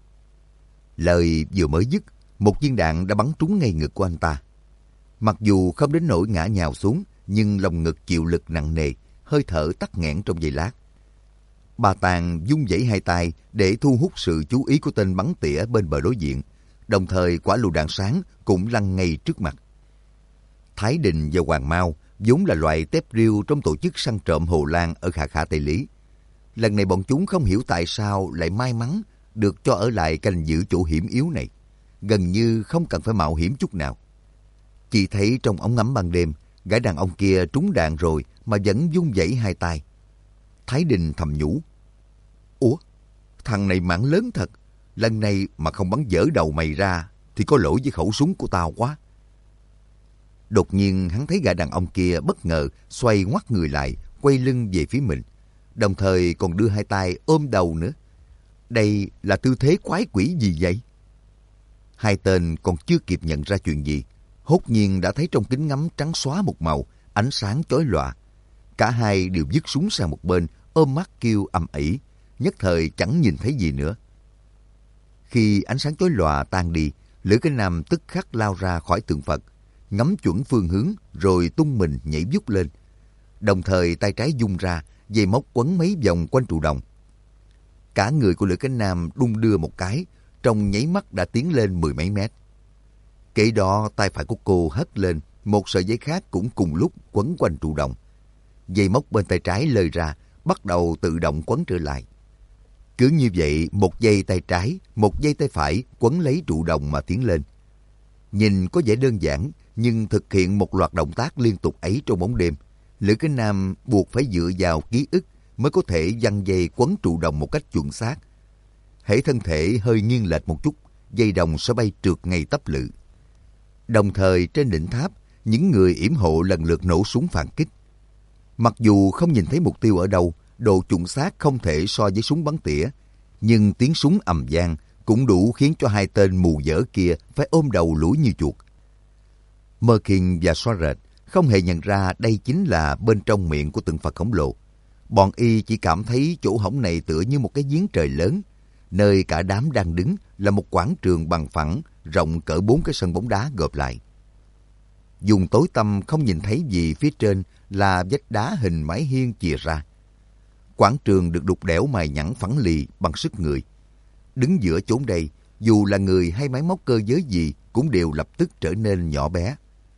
Lời vừa mới dứt, một viên đạn đã bắn trúng ngay ngực của anh ta. Mặc dù không đến nỗi ngã nhào xuống, nhưng lồng ngực chịu lực nặng nề, hơi thở tắc nghẽn trong giây lát. Ba Tàng vung vẩy hai tay để thu hút sự chú ý của tên bắn tỉa bên bờ đối diện, đồng thời quả lựu đạn sáng cũng lăn ngay trước mặt. Thái Đình và Hoàng Mao vốn là loại tép riêu trong tổ chức săn trộm Hồ Lan ở Khả Khả Tây Lý. Lần này bọn chúng không hiểu tại sao lại may mắn được cho ở lại canh giữ chỗ hiểm yếu này, gần như không cần phải mạo hiểm chút nào. Chỉ thấy trong ống ngắm ban đêm, gã đàn ông kia trúng đạn rồi mà vẫn vung vẩy hai tay. Thái Đình thầm nhủ, ủa, thằng này mạng lớn thật, lần này mà không bắn dở đầu mày ra thì có lỗi với khẩu súng của tao quá. Đột nhiên hắn thấy gã đàn ông kia bất ngờ xoay ngoắt người lại, quay lưng về phía mình, đồng thời còn đưa hai tay ôm đầu nữa. Đây là tư thế quái quỷ gì vậy? Hai tên còn chưa kịp nhận ra chuyện gì, hốt nhiên đã thấy trong kính ngắm trắng xóa một màu, ánh sáng chói lòa. Cả hai đều vứt súng sang một bên, ôm mắt kêu ầm ĩ, nhất thời chẳng nhìn thấy gì nữa. Khi ánh sáng chói lòa tan đi, Lữ Cái Nam tức khắc lao ra khỏi tượng Phật, ngắm chuẩn phương hướng rồi tung mình nhảy vút lên. Đồng thời tay trái vung ra, dây móc quấn mấy vòng quanh trụ đồng. Cả người của Lữ Cái Nam đung đưa một cái, trong nháy mắt đã tiến lên 10 mấy mét. Kế đó tay phải của cô hất lên, một sợi dây khác cũng cùng lúc quấn quanh trụ đồng. Dây móc bên tay trái lơi ra, bắt đầu tự động quấn trở lại. Cứ như vậy, một dây tay trái, một dây tay phải quấn lấy trụ đồng mà tiến lên. Nhìn có vẻ đơn giản, nhưng thực hiện một loạt động tác liên tục ấy trong bóng đêm, Lữ Cái Nam buộc phải dựa vào ký ức mới có thể giăng dây quấn trụ đồng một cách chuẩn xác. Hễ thân thể hơi nghiêng lệch một chút, dây đồng sẽ bay trượt ngay tấp lự. Đồng thời trên đỉnh tháp, những người yểm hộ lần lượt nổ súng phản kích. Mặc dù không nhìn thấy mục tiêu ở đâu, độ chuẩn xác không thể so với súng bắn tỉa, nhưng tiếng súng ầm vang cũng đủ khiến cho hai tên mù dở kia phải ôm đầu lủi như chuột. Merkin và Soaret không hề nhận ra đây chính là bên trong miệng của tượng Phật khổng lồ. Bọn y chỉ cảm thấy chỗ hổng này tựa như một cái giếng trời lớn, nơi cả đám đang đứng là một quảng trường bằng phẳng rộng cỡ 4 cái sân bóng đá gộp lại. Dùng tối tăm không nhìn thấy gì phía trên là vách đá hình mái hiên chìa ra. Quảng trường được đục đẽo mài nhẵn phẳng lì bằng sức người. Đứng giữa chốn đây, dù là người hay máy móc cơ giới gì cũng đều lập tức trở nên nhỏ bé.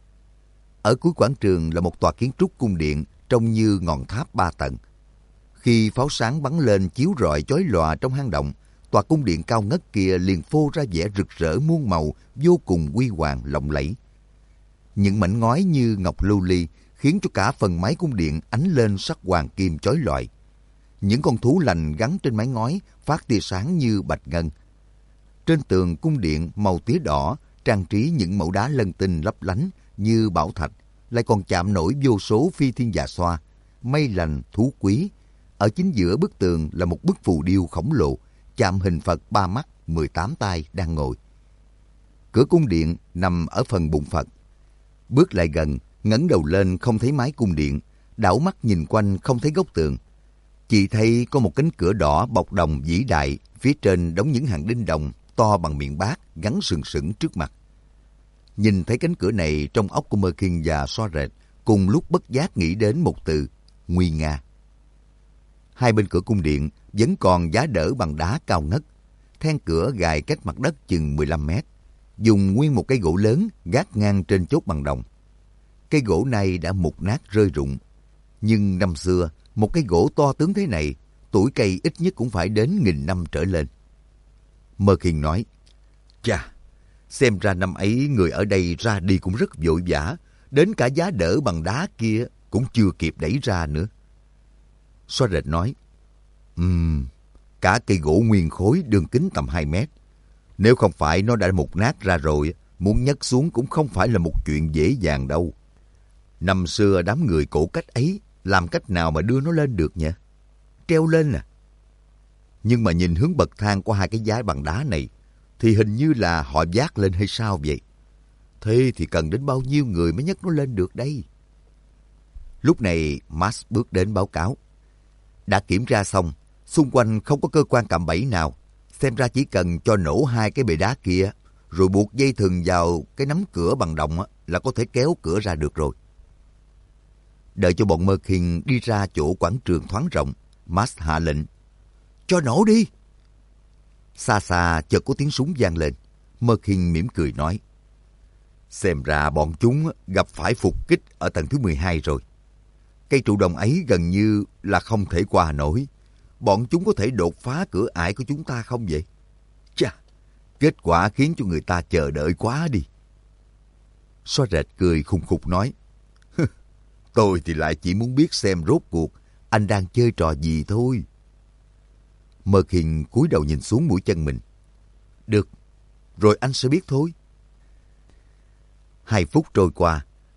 Ở cuối quảng trường là một tòa kiến trúc cung điện trông như ngọn tháp 3 tầng. Khi pháo sáng bắn lên chiếu rọi chói lòa trong hang động, tòa cung điện cao ngất kia liền phô ra vẻ rực rỡ muôn màu, vô cùng huy hoàng lộng lẫy. Những mảnh ngói như ngọc lưu ly khiến cho cả phần mái cung điện ánh lên sắc hoàng kim chói lọi. Những con thú lành gắn trên mái ngói phát tia sáng như bạch ngân. Trên tường cung điện màu tía đỏ trang trí những mẫu đá lân tinh lấp lánh như bảo thạch, lại còn chạm nổi vô số phi thiên già xoa, mây lành, thú quý. Ở chính giữa bức tường là một bức phù điêu khổng lồ, chạm hình Phật 3 mắt, 18 tay đang ngồi. Cửa cung điện nằm ở phần bụng Phật. Bước lại gần, ngẩng đầu lên không thấy mái cung điện, đảo mắt nhìn quanh không thấy góc tường. Chỉ thấy có một cánh cửa đỏ bọc đồng vĩ đại, phía trên đóng những hàng đinh đồng to bằng miệng bát gắn sừng sững trước mặt. Nhìn thấy cánh cửa này, trong óc của Merkin và Soaret cùng lúc bất giác nghĩ đến một từ: nguy nga. Hai bên cửa cung điện vẫn còn giá đỡ bằng đá cao ngất. Then cửa gài cách mặt đất chừng 15 mét. Dùng nguyên một cây gỗ lớn gác ngang trên chốt bằng đồng. Cây gỗ này đã mục nát rơi rụng. Nhưng năm xưa, một cây gỗ to tướng thế này, tuổi cây ít nhất cũng phải đến 1000 năm trở lên. Merkin nói: chà, xem ra năm ấy người ở đây ra đi cũng rất vội vã, đến cả giá đỡ bằng đá kia cũng chưa kịp đẩy ra nữa. Soaret nói: cả cây gỗ nguyên khối đường kính tầm 2 mét. Nếu không phải nó đã mục nát ra rồi, muốn nhấc xuống cũng không phải là một chuyện dễ dàng đâu. Năm xưa đám người cổ cách ấy làm cách nào mà đưa nó lên được nhỉ? Treo lên à? Nhưng mà nhìn hướng bậc thang của hai cái giá bằng đá này, thì hình như là họ vác lên hay sao vậy? Thế thì cần đến bao nhiêu người mới nhấc nó lên được đây? Lúc này, Max bước đến báo cáo. Đã kiểm tra xong, xung quanh không có cơ quan cạm bẫy nào. Xem ra chỉ cần cho nổ hai cái bệ đá kia, rồi buộc dây thừng vào cái nắm cửa bằng đồng là có thể kéo cửa ra được rồi. Đợi cho bọn Merkin đi ra chỗ quảng trường thoáng rộng, Max hạ lệnh: cho nổ đi! Xa xa chợt có tiếng súng vang lên. Merkin mỉm cười nói: xem ra bọn chúng gặp phải phục kích ở tầng thứ 12 rồi. Cây trụ đồng ấy gần như là không thể qua nổi. Bọn chúng có thể đột phá cửa ải của chúng ta không vậy? Chà, kết quả khiến cho người ta chờ đợi quá đi. Soaret cười khùng khục nói: tôi thì lại chỉ muốn biết xem rốt cuộc anh đang chơi trò gì thôi. Merkin cúi đầu nhìn xuống mũi chân mình. Được, rồi anh sẽ biết thôi. 2 phút trôi qua,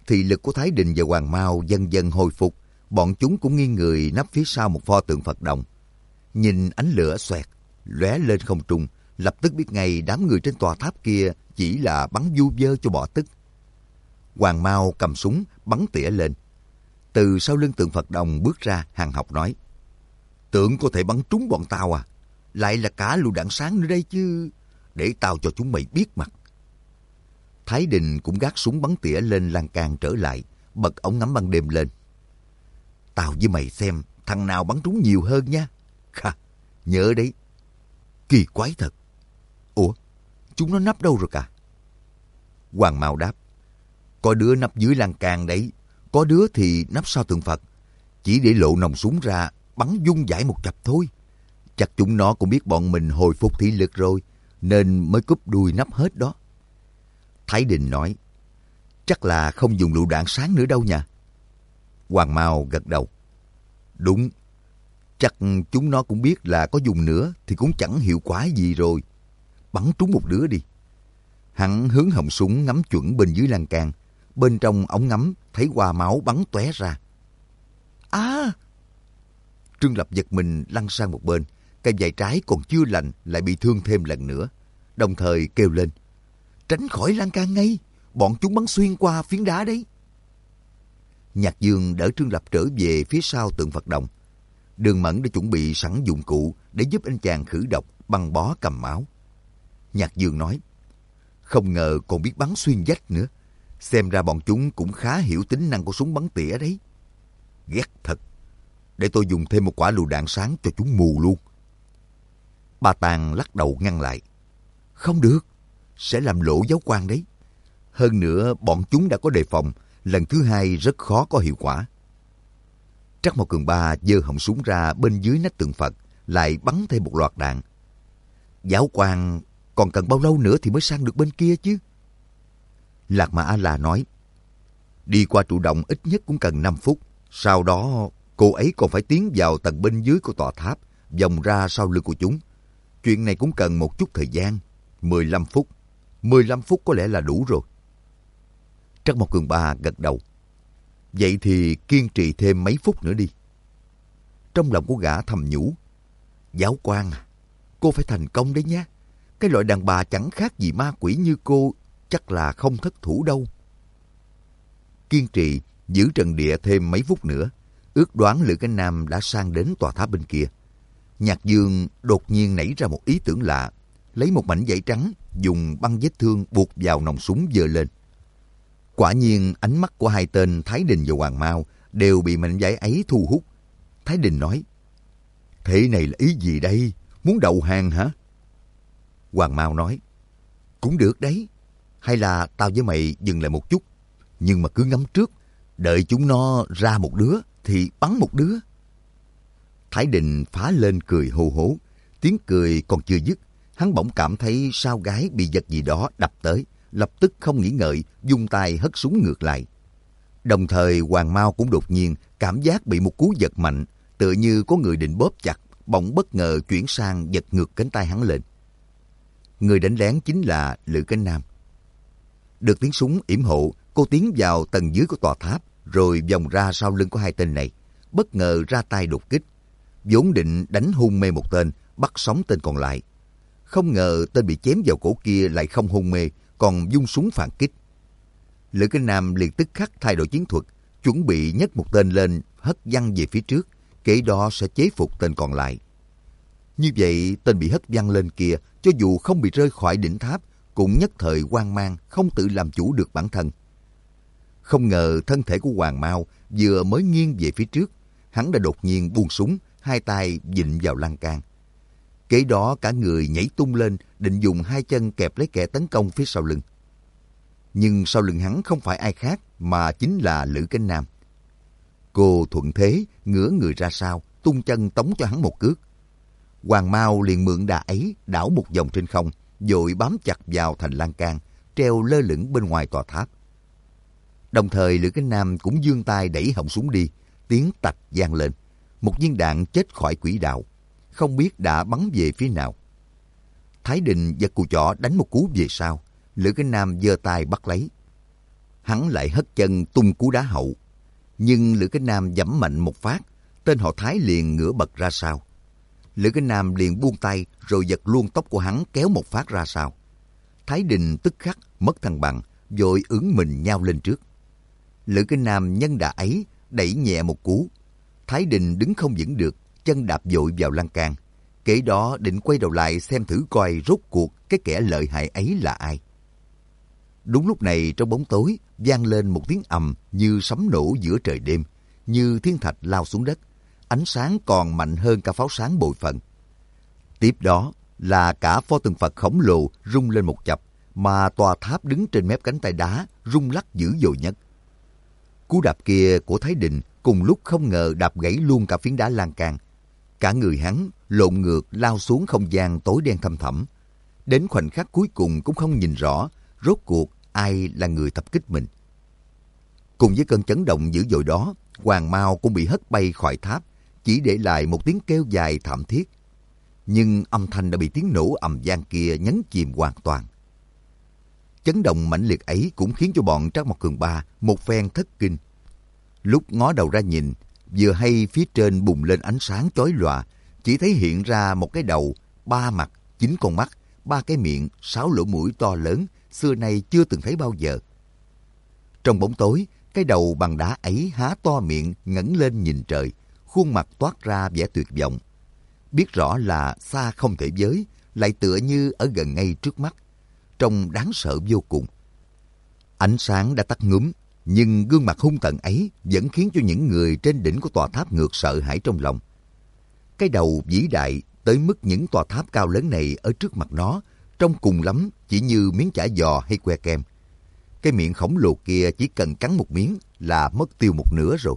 Thị lực của Thái Đình và Hoàng Mao dần dần hồi phục, bọn chúng cũng nghiêng người nấp phía sau một pho tượng Phật đồng. Nhìn ánh lửa xoẹt, lóe lên không trung, lập tức biết ngay đám người trên tòa tháp kia chỉ là bắn vu vơ cho bỏ tức. Hoàng Mao cầm súng bắn tỉa lên. Từ sau lưng tượng Phật đồng bước ra, hằn học nói: "Tượng có thể bắn trúng bọn tao à? Lại là cả lựu đạn sáng nữa đây chứ. Để tao cho chúng mày biết mặt." Thái Đình cũng gác súng bắn tỉa lên lan can trở lại, bật ống ngắm ban đêm lên. "Tao với mày xem thằng nào bắn trúng nhiều hơn nha." "Khà, nhớ đấy." "Kỳ quái thật. Ủa, chúng nó nấp đâu rồi cả?" Hoàng Mao đáp: "Có đứa nấp dưới lan can đấy, có đứa thì nấp sau tượng Phật. Chỉ để lộ nòng súng ra, bắn vung vãi một chập thôi. Chắc chúng nó cũng biết bọn mình hồi phục thị lực rồi, nên mới cúp đuôi nấp hết đó." Thái Đình nói: "Chắc là không dùng lựu đạn sáng nữa đâu nha." Hoàng Mao gật đầu: "Đúng, chắc chúng nó cũng biết là có dùng nữa thì cũng chẳng hiệu quả gì rồi. Bắn trúng một đứa đi." Hắn hướng họng súng ngắm chuẩn bên dưới lan can. Bên trong ống ngắm thấy hoa máu bắn tóe ra. À! Trương Lập giật mình lăn sang một bên. Cây vai trái còn chưa lành lại bị thương thêm lần nữa. Đồng thời kêu lên: "Tránh khỏi lan can ngay, bọn chúng bắn xuyên qua phiến đá đấy." Nhạc Dương đỡ Trương Lập trở về phía sau tượng Phật đồng. Đường Mẫn đã chuẩn bị sẵn dụng cụ để giúp anh chàng khử độc, băng bó cầm máu. Nhạc Dương nói: "Không ngờ còn biết bắn xuyên vách nữa. Xem ra bọn chúng cũng khá hiểu tính năng của súng bắn tỉa đấy. Ghét thật. Để tôi dùng thêm một quả lựu đạn sáng cho chúng mù luôn." Ba Tàng lắc đầu ngăn lại: "Không được, sẽ làm lộ dấu quan đấy. Hơn nữa bọn chúng đã có đề phòng, lần thứ hai rất khó có hiệu quả." Trắc Mộc Cường Ba giơ họng súng ra bên dưới nách tượng Phật, lại bắn thêm một loạt đạn. "Giáo quan còn cần bao lâu nữa thì mới sang được bên kia chứ?" Lạc Mà A-la nói: "Đi qua trụ động ít nhất cũng cần 5 phút. Sau đó cô ấy còn phải tiến vào tầng bên dưới của tòa tháp, vòng ra sau lưng của chúng. Chuyện này cũng cần một chút thời gian. 15 phút. 15 phút có lẽ là đủ rồi." Trắc Mộc Cường Ba gật đầu: "Vậy thì kiên trì thêm mấy phút nữa đi." Trong lòng của gã thầm nhủ: "Giáo quan à, cô phải thành công đấy nhé. Cái loại đàn bà chẳng khác gì ma quỷ như cô chắc là không thất thủ đâu." Kiên trì giữ trận địa thêm mấy phút nữa, ước đoán Lữ Cánh Nam đã sang đến tòa tháp bên kia. Nhạc Dương đột nhiên nảy ra một ý tưởng lạ, lấy một mảnh vải trắng dùng băng vết thương buộc vào nòng súng giơ lên. Quả nhiên ánh mắt của hai tên Thái Đình và Hoàng Mao đều bị mảnh vải ấy thu hút. Thái Đình nói: "Thế này là ý gì đây? Muốn đầu hàng hả?" Hoàng Mao nói: "Cũng được đấy. Hay là tao với mày dừng lại một chút, nhưng mà cứ ngắm trước, đợi chúng nó ra một đứa thì bắn một đứa." Thái Đình phá lên cười hô hố. Tiếng cười còn chưa dứt, hắn bỗng cảm thấy sau gáy bị vật gì đó đập tới, lập tức không nghĩ ngợi vung tay hất súng ngược lại. Đồng thời Hoàng Mao cũng đột nhiên cảm giác bị một cú giật mạnh, tựa như có người định bóp chặt, bỗng bất ngờ chuyển sang giật ngược cánh tay hắn lên. Người đánh lén chính là Lữ Cánh Nam. Được tiếng súng yểm hộ, cô tiến vào tầng dưới của tòa tháp, rồi vòng ra sau lưng của hai tên này, bất ngờ ra tay đột kích. Vốn định đánh hôn mê một tên, bắt sống tên còn lại. Không ngờ tên bị chém vào cổ kia lại không hôn mê, còn vung súng phản kích. Lữ Cánh Nam liền tức khắc thay đổi chiến thuật, chuẩn bị nhấc một tên lên hất văng về phía trước, kế đó sẽ chế phục tên còn lại. Như vậy tên bị hất văng lên kia, cho dù không bị rơi khỏi đỉnh tháp, cũng nhất thời hoang mang, không tự làm chủ được bản thân. Không ngờ thân thể của Hoàng Mao vừa mới nghiêng về phía trước, hắn đã đột nhiên buông súng, hai tay vịn vào lan can. Kế đó cả người nhảy tung lên, định dùng hai chân kẹp lấy kẻ tấn công phía sau lưng. Nhưng sau lưng hắn không phải ai khác mà chính là Lữ Cánh Nam. Cô thuận thế ngửa người ra sau, tung chân tống cho hắn một cước. Hoàng Mao liền mượn đà ấy đảo một vòng trên không, vội bám chặt vào thành lan can, treo lơ lửng bên ngoài tòa tháp. Đồng thời Lữ Cánh Nam cũng giương tay đẩy họng súng đi, tiếng tạch vang lên. Một viên đạn chết khỏi quỹ đạo, không biết đã bắn về phía nào. Thái Đình giật cùi chỏ đánh một cú về sau, Lữ Cánh Nam giơ tay bắt lấy. hắn lại hất chân tung cú đá hậu. Nhưng Lữ Cái Nam giẫm mạnh một phát, tên họ Thái liền ngửa bật ra sau. Lữ Cái Nam liền buông tay rồi giật luôn tóc của hắn kéo một phát ra sau. Thái Đình tức khắc mất thăng bằng, vội ưỡn mình nhao lên trước. Lữ Cái Nam nhân đà ấy đẩy nhẹ một cú. Thái Đình đứng không vững được, chân đạp vội vào lan can. Kế đó định quay đầu lại xem thử coi rốt cuộc cái kẻ lợi hại ấy là ai. Đúng lúc này trong bóng tối vang lên một tiếng ầm như sấm nổ giữa trời đêm, như thiên thạch lao xuống đất, ánh sáng còn mạnh hơn cả pháo sáng bội phần. Tiếp đó là cả pho tượng Phật khổng lồ rung lên một chập, mà tòa tháp đứng trên mép cánh tay đá rung lắc dữ dội nhất. Cú đạp kia của Thái Đình cùng lúc không ngờ đạp gãy luôn cả phiến đá lan can. Cả người hắn lộn ngược lao xuống không gian tối đen thăm thẳm. Đến khoảnh khắc cuối cùng cũng không nhìn rõ rốt cuộc ai là người tập kích mình. Cùng với cơn chấn động dữ dội đó, Hoàng Mao cũng bị hất bay khỏi tháp, chỉ để lại một tiếng kêu dài thảm thiết. Nhưng âm thanh đã bị tiếng nổ ầm vang kia nhấn chìm hoàn toàn. Chấn động mãnh liệt ấy cũng khiến cho bọn Trác Mộc Cường Ba một phen thất kinh. Lúc ngó đầu ra nhìn, vừa hay phía trên bùng lên ánh sáng chói lòa, chỉ thấy hiện ra một cái đầu, 3 mặt, 9 con mắt, 3 cái miệng, 6 lỗ mũi to lớn, xưa nay chưa từng thấy bao giờ. Trong bóng tối, cái đầu bằng đá ấy há to miệng ngẩng lên nhìn trời, khuôn mặt toát ra vẻ tuyệt vọng. Biết rõ là xa không thể với, lại tựa như ở gần ngay trước mắt, trông đáng sợ vô cùng. Ánh sáng đã tắt ngúm, nhưng gương mặt hung tợn ấy vẫn khiến cho những người trên đỉnh của tòa tháp ngược sợ hãi trong lòng. Cái đầu vĩ đại tới mức những tòa tháp cao lớn này ở trước mặt nó, trông cùng lắm chỉ như miếng chả giò hay que kem. Cái miệng khổng lồ kia chỉ cần cắn một miếng là mất tiêu một nửa rồi.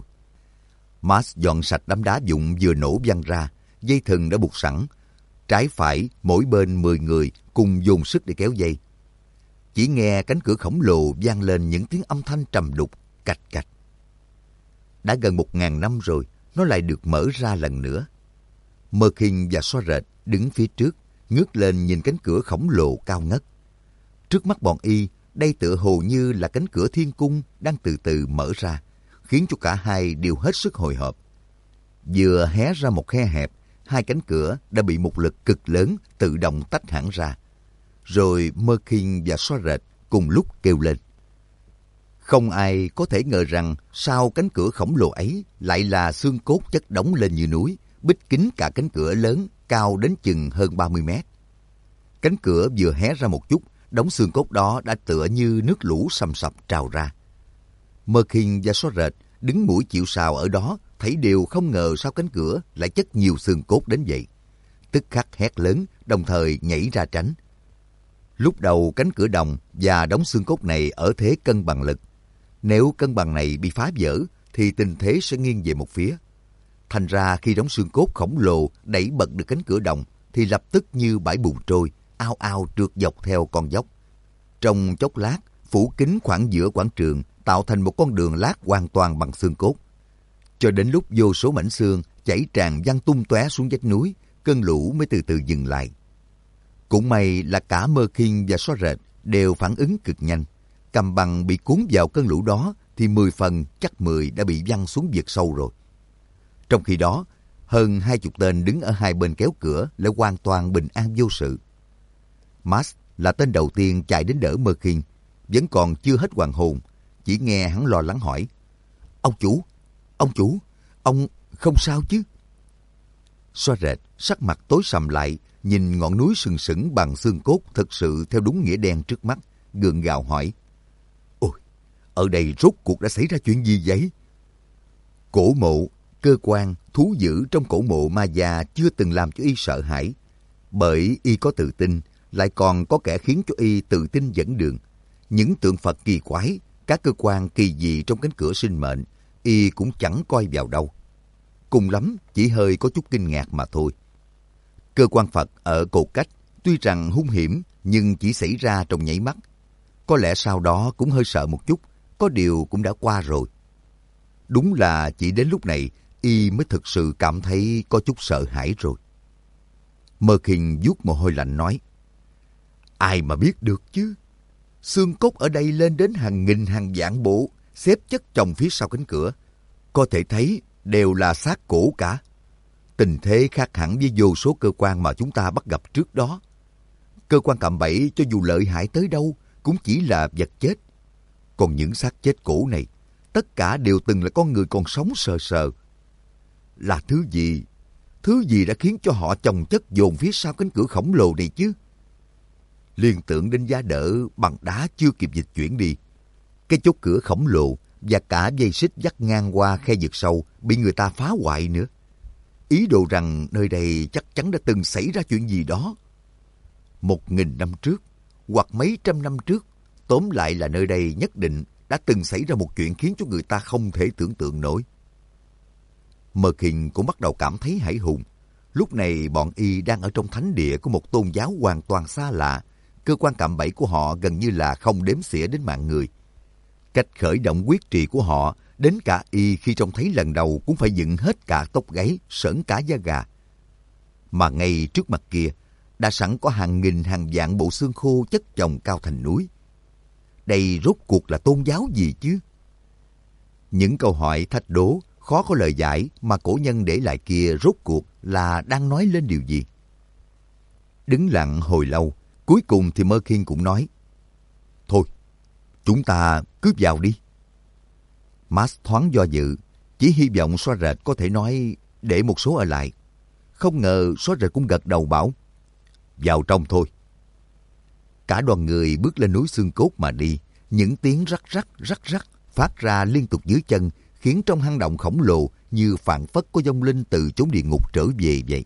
Max dọn sạch đám đá vụn vừa nổ văng ra, dây thừng đã buộc sẵn. Trái phải mỗi bên 10 người cùng dồn sức để kéo dây. Chỉ nghe cánh cửa khổng lồ vang lên những tiếng âm thanh trầm đục, cạch cạch. Đã gần 1000 năm rồi, nó lại được mở ra lần nữa. Mơ Khinh và Xoa Rệt đứng phía trước, ngước lên nhìn cánh cửa khổng lồ cao ngất. Trước mắt bọn y, đây tựa hồ như là cánh cửa thiên cung đang từ từ mở ra, khiến cho cả hai đều hết sức hồi hộp. Vừa hé ra một khe hẹp, hai cánh cửa đã bị một lực cực lớn tự động tách hẳn ra. Rồi Mơ Khinh và Xoa Rệt cùng lúc kêu lên. Không ai có thể ngờ rằng sau cánh cửa khổng lồ ấy lại là xương cốt chất đống lên như núi, bít kín cả cánh cửa lớn cao đến chừng hơn 30 mét. Cánh cửa vừa hé ra một chút, đống xương cốt đó đã tựa như nước lũ sầm sập trào ra. Mơ Khinh và Xoa Rệt đứng mũi chịu sào ở đó, thấy đều không ngờ sau cánh cửa lại chất nhiều xương cốt đến vậy. Tức khắc hét lớn, đồng thời nhảy ra tránh. Lúc đầu cánh cửa đồng và đống xương cốt này ở thế cân bằng lực. Nếu cân bằng này bị phá vỡ thì tình thế sẽ nghiêng về một phía. Thành ra khi đống xương cốt khổng lồ đẩy bật được cánh cửa đồng thì lập tức như bãi bùn trôi, ao ao trượt dọc theo con dốc. Trong chốc lát, phủ kín khoảng giữa quảng trường, tạo thành một con đường lát hoàn toàn bằng xương cốt. Cho đến lúc vô số mảnh xương chảy tràn văng tung tóe xuống vách núi, cơn lũ mới từ từ dừng lại. Cũng may là cả Mơ Khinh và Xoa Rệt đều phản ứng cực nhanh. Cầm bằng bị cuốn vào cơn lũ đó thì 10 phần chắc 10 đã bị văng xuống vực sâu rồi. Trong khi đó, hơn 20 tên đứng ở hai bên kéo cửa lại hoàn toàn bình an vô sự. Max là tên đầu tiên chạy đến đỡ Mơ Khinh, vẫn còn chưa hết hoàn hồn, chỉ nghe hắn lo lắng hỏi: ông chủ, ông không sao chứ? Xoa Rệt sắc mặt tối sầm lại, nhìn ngọn núi sừng sững bằng xương cốt thực sự theo đúng nghĩa đen trước mắt, gượng gạo hỏi: ôi, ở đây rốt cuộc đã xảy ra chuyện gì vậy? Cổ mộ, cơ quan, thú dữ trong cổ mộ ma già chưa từng làm cho y sợ hãi. Bởi y có tự tin, lại còn có kẻ khiến cho y tự tin dẫn đường. Những tượng Phật kỳ quái, các cơ quan kỳ dị trong cánh cửa sinh mệnh, y cũng chẳng coi vào đâu. Cùng lắm chỉ hơi có chút kinh ngạc mà thôi. Cơ quan Phật ở Cột Cách tuy rằng hung hiểm nhưng chỉ xảy ra trong nháy mắt. Có lẽ sau đó cũng hơi sợ một chút, có điều cũng đã qua rồi. Đúng là chỉ đến lúc này y mới thực sự cảm thấy có chút sợ hãi rồi. Mơ Khinh vuốt mồ hôi lạnh nói: ai mà biết được chứ? Xương cốt ở đây lên đến hàng nghìn hàng vạn bộ, xếp chất chồng phía sau cánh cửa. Có thể thấy đều là xác cổ cả. Tình thế khác hẳn với vô số cơ quan mà chúng ta bắt gặp trước đó. Cơ quan cạm bẫy cho dù lợi hại tới đâu cũng chỉ là vật chết. Còn những xác chết cổ này, tất cả đều từng là con người còn sống sờ sờ. Là thứ gì? Thứ gì đã khiến cho họ chồng chất dồn phía sau cánh cửa khổng lồ này chứ? Liên tưởng đến giá đỡ bằng đá chưa kịp dịch chuyển đi. Cái chốt cửa khổng lồ và cả dây xích dắt ngang qua khe vực sâu bị người ta phá hoại nữa. Ý đồ rằng nơi đây chắc chắn đã từng xảy ra chuyện gì đó. 1000 năm trước, hoặc mấy trăm năm trước, tóm lại là nơi đây nhất định đã từng xảy ra một chuyện khiến cho người ta không thể tưởng tượng nổi. Mơ Kinh cũng bắt đầu cảm thấy hãi hùng. Lúc này bọn y đang ở trong thánh địa của một tôn giáo hoàn toàn xa lạ. Cơ quan cạm bẫy của họ gần như là không đếm xỉa đến mạng người. Cách khởi động quyết trì của họ, đến cả y khi trông thấy lần đầu cũng phải dựng hết cả tóc gáy, sởn cả da gà. Mà ngay trước mặt kia, đã sẵn có hàng nghìn hàng vạn bộ xương khô chất chồng cao thành núi. Đây rốt cuộc là tôn giáo gì chứ? Những câu hỏi thách đố, khó có lời giải mà cổ nhân để lại kia rốt cuộc là đang nói lên điều gì? Đứng lặng hồi lâu, cuối cùng thì Mơ Khiên cũng nói: Thôi, chúng ta cứ vào đi. Max thoáng do dự, chỉ hy vọng Xóa Rệt có thể nói để một số ở lại. Không ngờ Xóa Rệt cũng gật đầu bảo: Vào trong thôi. Cả đoàn người bước lên núi xương cốt mà đi. Những tiếng rắc rắc phát ra liên tục dưới chân, khiến trong hang động khổng lồ như phảng phất có vong linh từ chốn địa ngục trở về vậy.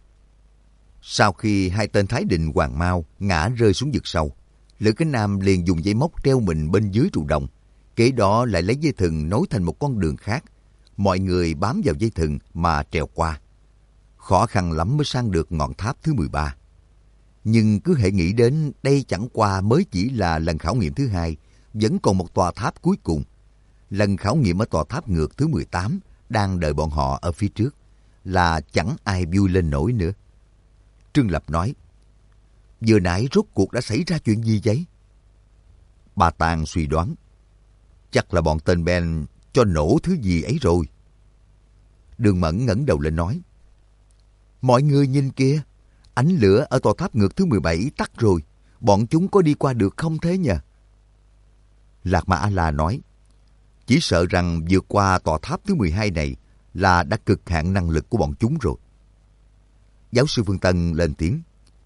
Sau khi hai tên Thái Đình Hoàng Mao ngã rơi xuống vực sâu, Lữ Cái Nam liền dùng dây móc treo mình bên dưới trụ đồng. Kế đó lại lấy dây thừng nối thành một con đường khác. Mọi người bám vào dây thừng mà trèo qua. Khó khăn lắm mới sang được ngọn tháp thứ 13. Nhưng cứ hễ nghĩ đến đây chẳng qua mới chỉ là lần khảo nghiệm thứ 2, vẫn còn một tòa tháp cuối cùng. Lần khảo nghiệm ở tòa tháp ngược thứ 18 đang đợi bọn họ ở phía trước, là chẳng ai vui lên nổi nữa. Trương Lập nói: Vừa nãy rốt cuộc đã xảy ra chuyện gì vậy? Bà Tàng suy đoán: Chắc là bọn tên Ben cho nổ thứ gì ấy rồi. Đường Mẫn ngẩng đầu lên nói: Mọi người nhìn kìa, ánh lửa ở tòa tháp ngược thứ 17 tắt rồi. Bọn chúng có đi qua được không thế nhỉ? Lạc Ma A-la nói: Chỉ sợ rằng vượt qua tòa tháp thứ 12 này là đã cực hạn năng lực của bọn chúng rồi. Giáo sư Phương Tân lên tiếng: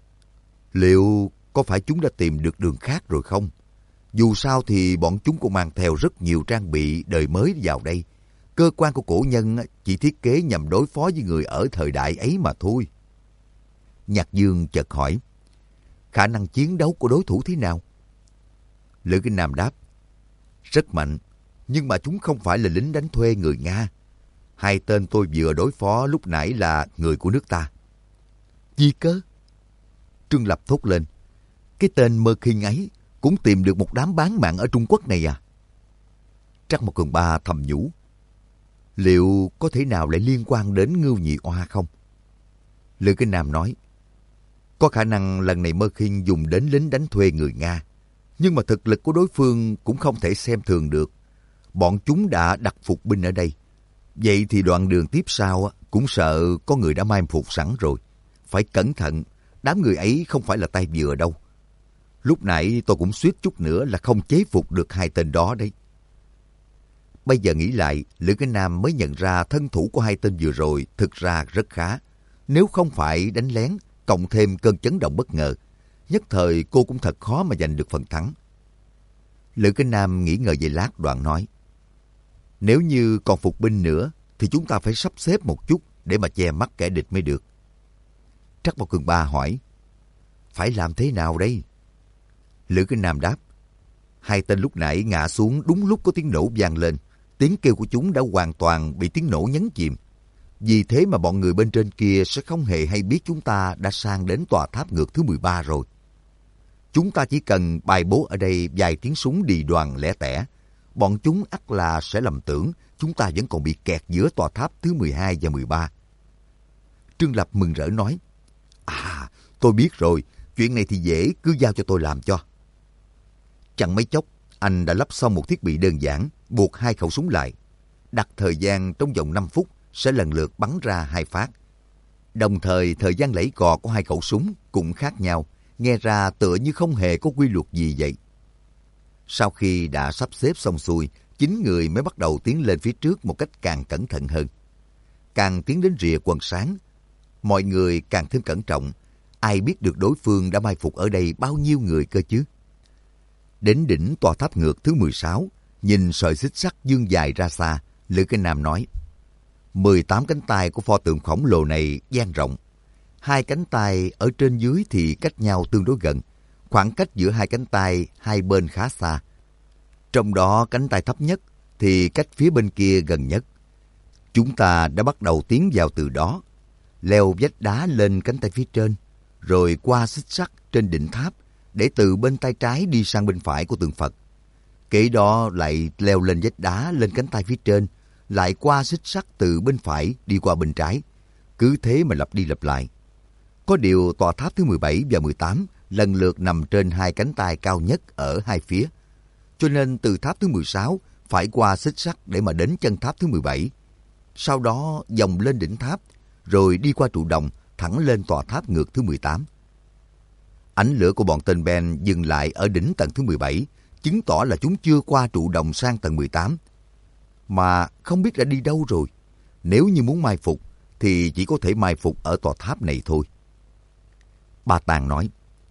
Liệu có phải chúng đã tìm được đường khác rồi không? Dù sao thì bọn chúng cũng mang theo rất nhiều trang bị đời mới vào đây. Cơ quan của cổ nhân chỉ thiết kế nhằm đối phó với người ở thời đại ấy mà thôi. Nhạc Dương chợt hỏi: Khả năng chiến đấu của đối thủ thế nào? Lữ Kinh Nam đáp: Rất mạnh, nhưng mà chúng không phải là lính đánh thuê người Nga. Hai tên tôi vừa đối phó lúc nãy là người của nước ta. Gì cơ? Trương Lập thốt lên: Cái tên Mơ Khiên ấy cũng tìm được một đám bán mạng ở Trung Quốc này à? Trắc Mộc Cường Ba thầm nhủ: Liệu có thể nào lại liên quan đến Ngưu Nhị Oa không? Lữ Kinh Nam nói: Có khả năng lần này Mơ Khiên dùng đến lính đánh thuê người Nga. Nhưng mà thực lực của đối phương cũng không thể xem thường được. Bọn chúng đã đặt phục binh ở đây. Vậy thì đoạn đường tiếp sau cũng sợ có người đã mai phục sẵn rồi. Phải cẩn thận, đám người ấy không phải là tay vừa đâu. Lúc nãy tôi cũng suýt chút nữa là không chế phục được hai tên đó đấy. Bây giờ nghĩ lại, Lữ Cái Nam mới nhận ra thân thủ của hai tên vừa rồi thực ra rất khá. Nếu không phải đánh lén, cộng thêm cơn chấn động bất ngờ, nhất thời cô cũng thật khó mà giành được phần thắng. Lữ Cái Nam nghĩ ngợi giây lát đoạn nói: Nếu như còn phục binh nữa, thì chúng ta phải sắp xếp một chút để mà che mắt kẻ địch mới được. Trắc Mộc Cường Ba hỏi: Phải làm thế nào đây? Lữ Cái Nam đáp: Hai tên lúc nãy ngã xuống đúng lúc có tiếng nổ vang lên. Tiếng kêu của chúng đã hoàn toàn bị tiếng nổ nhấn chìm. Vì thế mà bọn người bên trên kia sẽ không hề hay biết chúng ta đã sang đến tòa tháp ngược thứ 13 rồi. Chúng ta chỉ cần bài bố ở đây vài tiếng súng đì đoàn lẻ tẻ. Bọn chúng ắt là sẽ lầm tưởng chúng ta vẫn còn bị kẹt giữa tòa tháp thứ 12 và 13. Trương Lập mừng rỡ nói: Tôi biết rồi, chuyện này thì dễ, cứ giao cho tôi làm cho. Chẳng mấy chốc, anh đã lắp xong một thiết bị đơn giản, buộc 2 khẩu súng lại. Đặt thời gian trong vòng 5 phút sẽ lần lượt bắn ra 2 phát. Đồng thời, thời gian lẫy cò của 2 khẩu súng cũng khác nhau, nghe ra tựa như không hề có quy luật gì vậy. Sau khi đã sắp xếp xong xuôi, 9 người mới bắt đầu tiến lên phía trước một cách càng cẩn thận hơn. Càng tiến đến rìa quần sáng, mọi người càng thêm cẩn trọng. Ai biết được đối phương đã mai phục ở đây bao nhiêu người cơ chứ? Đến đỉnh tòa tháp ngược thứ 16, nhìn sợi xích sắt vươn dài ra xa, Lữ Kinh Nam nói: 18 cánh tay của pho tượng khổng lồ này dang rộng. 2 cánh tay ở trên dưới thì cách nhau tương đối gần. Khoảng cách giữa 2 cánh tay hai bên khá xa. Trong đó cánh tay thấp nhất thì cách phía bên kia gần nhất. Chúng ta đã bắt đầu tiến vào từ đó, leo vách đá lên cánh tay phía trên, rồi qua xích sắt trên đỉnh tháp để từ bên tay trái đi sang bên phải của tượng Phật. Kế đó lại leo lên vách đá lên cánh tay phía trên, lại qua xích sắt từ bên phải đi qua bên trái. Cứ thế mà lặp đi lặp lại. Có điều tòa tháp thứ 17 và 18 lần lượt nằm trên 2 cánh tay cao nhất ở hai phía. Cho nên từ tháp thứ 16 phải qua xích sắt để mà đến chân tháp thứ 17. Sau đó vòng lên đỉnh tháp, rồi đi qua trụ đồng thẳng lên tòa tháp ngược thứ 18. Ánh lửa của bọn tên Ben dừng lại ở đỉnh tầng thứ 17, chứng tỏ là chúng chưa qua trụ đồng sang tầng 18. Mà không biết đã đi đâu rồi. Nếu như muốn mai phục, thì chỉ có thể mai phục ở tòa tháp này thôi. Ba Tàng nói: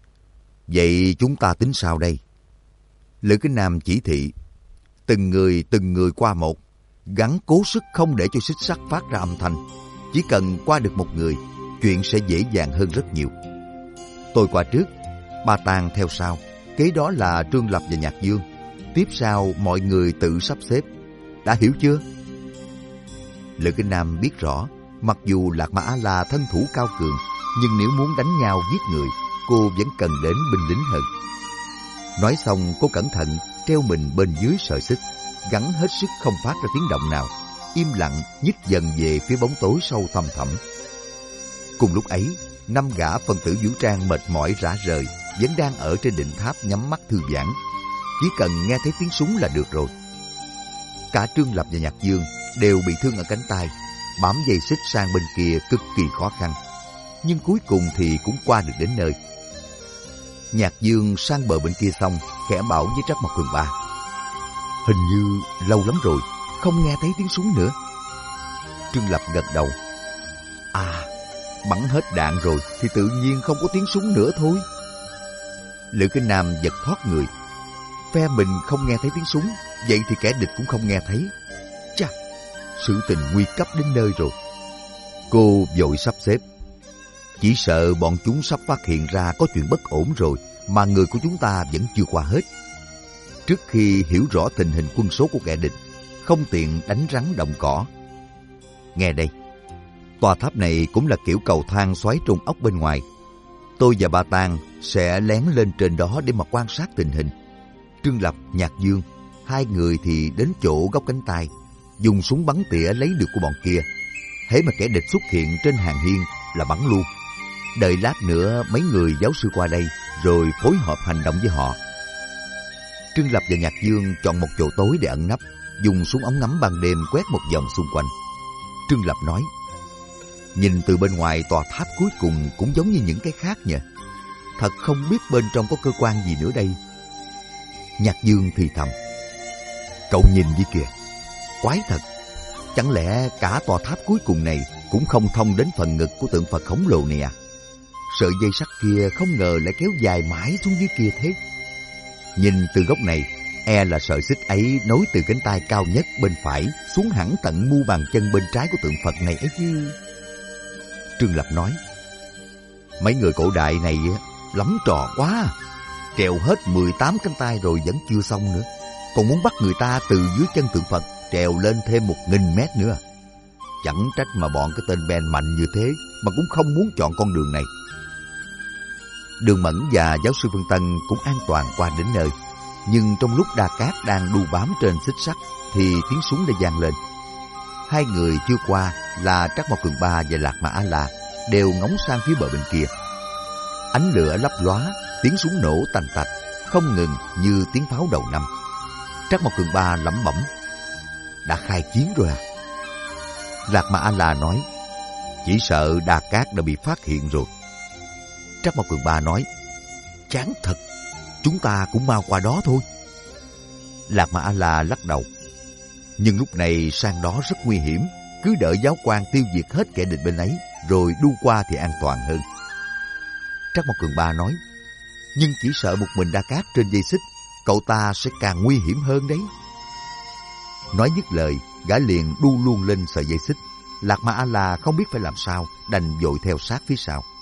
Vậy chúng ta tính sao đây? Lữ Kinh Nam chỉ thị: từng người qua một, gắng cố sức không để cho xích sắt phát ra âm thanh. Chỉ cần qua được một người, chuyện sẽ dễ dàng hơn rất nhiều. Tôi qua trước, Ba Tàng theo sau, kế đó là Trương Lập và Nhạc Dương. Tiếp sau mọi người tự sắp xếp. Đã hiểu chưa? Lữ Kinh Nam biết rõ, mặc dù Lạc Ma A-la thân thủ cao cường, nhưng nếu muốn đánh nhau giết người, cô vẫn cần đến binh lính hơn. Nói xong, cô cẩn thận treo mình bên dưới sợi xích, gắng hết sức không phát ra tiếng động nào, im lặng nhích dần về phía bóng tối sâu thăm thẳm. Cùng lúc ấy, 5 gã phân tử vũ trang mệt mỏi rã rời vẫn đang ở trên đỉnh tháp nhắm mắt thư giãn. Chỉ cần nghe thấy tiếng súng là được rồi. Cả Trương Lập và Nhạc Dương đều bị thương ở cánh tay, bám dây xích sang bên kia cực kỳ khó khăn, nhưng cuối cùng thì cũng qua được đến nơi. Nhạc Dương sang bờ bên kia xong, khẽ bảo với Trác Mộc Cường Ba: Hình như lâu lắm rồi không nghe thấy tiếng súng nữa. Trương Lập gật đầu: Bắn hết đạn rồi thì tự nhiên không có tiếng súng nữa thôi. Lữ Kinh Nam giật thoát người. Phe mình không nghe thấy tiếng súng, vậy thì kẻ địch cũng không nghe thấy. Chà, sự tình nguy cấp đến nơi rồi. Cô vội sắp xếp. Chỉ sợ bọn chúng sắp phát hiện ra có chuyện bất ổn rồi, mà người của chúng ta vẫn chưa qua hết. Trước khi hiểu rõ tình hình quân số của kẻ địch, không tiện đánh rắn động cỏ. Nghe đây, tòa tháp này cũng là kiểu cầu thang xoáy trong ốc bên ngoài. Tôi và Ba Tàng sẽ lén lên trên đó để mà quan sát tình hình. Trương Lập, Nhạc Dương, 2 người thì đến chỗ góc cánh tay, dùng súng bắn tỉa lấy được của bọn kia. Hễ mà kẻ địch xuất hiện trên hàng hiên là bắn luôn. Đợi lát nữa mấy người giáo sư qua đây, rồi phối hợp hành động với họ. Trương Lập và Nhạc Dương chọn một chỗ tối để ẩn nấp, dùng súng ống ngắm ban đêm quét một vòng xung quanh. Trương Lập nói: Nhìn từ bên ngoài tòa tháp cuối cùng cũng giống như những cái khác nhỉ. Thật không biết bên trong có cơ quan gì nữa đây. Nhạc Dương thì thầm: Cậu nhìn đi kìa, quái thật. Chẳng lẽ cả tòa tháp cuối cùng này cũng không thông đến phần ngực của tượng Phật khổng lồ này à? Sợi dây sắt kia không ngờ lại kéo dài mãi xuống dưới kia thế. Nhìn từ góc này, e là sợi xích ấy nối từ cánh tay cao nhất bên phải xuống hẳn tận mu bàn chân bên trái của tượng Phật này ấy chứ. Trương Lập nói: Mấy người cổ đại này lắm trò quá. Trèo hết 18 cánh tay rồi vẫn chưa xong nữa, còn muốn bắt người ta từ dưới chân tượng Phật trèo lên thêm 1000 mét nữa. Chẳng trách mà bọn cái tên Ben mạnh như thế mà cũng không muốn chọn con đường này. Đường Mẫn và giáo sư Phương Tân cũng an toàn qua đến nơi, nhưng trong lúc Đa Cát đang đu bám trên xích sắt thì tiếng súng đã vang lên. 2 người chưa qua là Trác Mộc Cường Ba và Lạc Ma A-la đều ngóng sang phía bờ bên kia. Ánh lửa lấp lóa, tiếng súng nổ tành tạch, không ngừng như tiếng pháo đầu năm. Trắc Mộc Cường Ba lẩm bẩm: đã khai chiến rồi à? Lạc Ma A-la nói: chỉ sợ Đa Cát đã bị phát hiện rồi. Trắc Mộc Cường Ba nói: chán thật, chúng ta cũng mau qua đó thôi. Lạc Ma A-la lắc đầu: nhưng lúc này sang đó rất nguy hiểm, cứ đợi giáo quan tiêu diệt hết kẻ địch bên ấy, rồi đu qua thì an toàn hơn. Trắc Mộc Cường Ba nói: nhưng chỉ sợ một mình Đa Cát trên dây xích, cậu ta sẽ càng nguy hiểm hơn đấy. Nói dứt lời, gã liền đu luôn lên sợi dây xích. Lạc Ma A-la không biết phải làm sao, đành vội theo sát phía sau.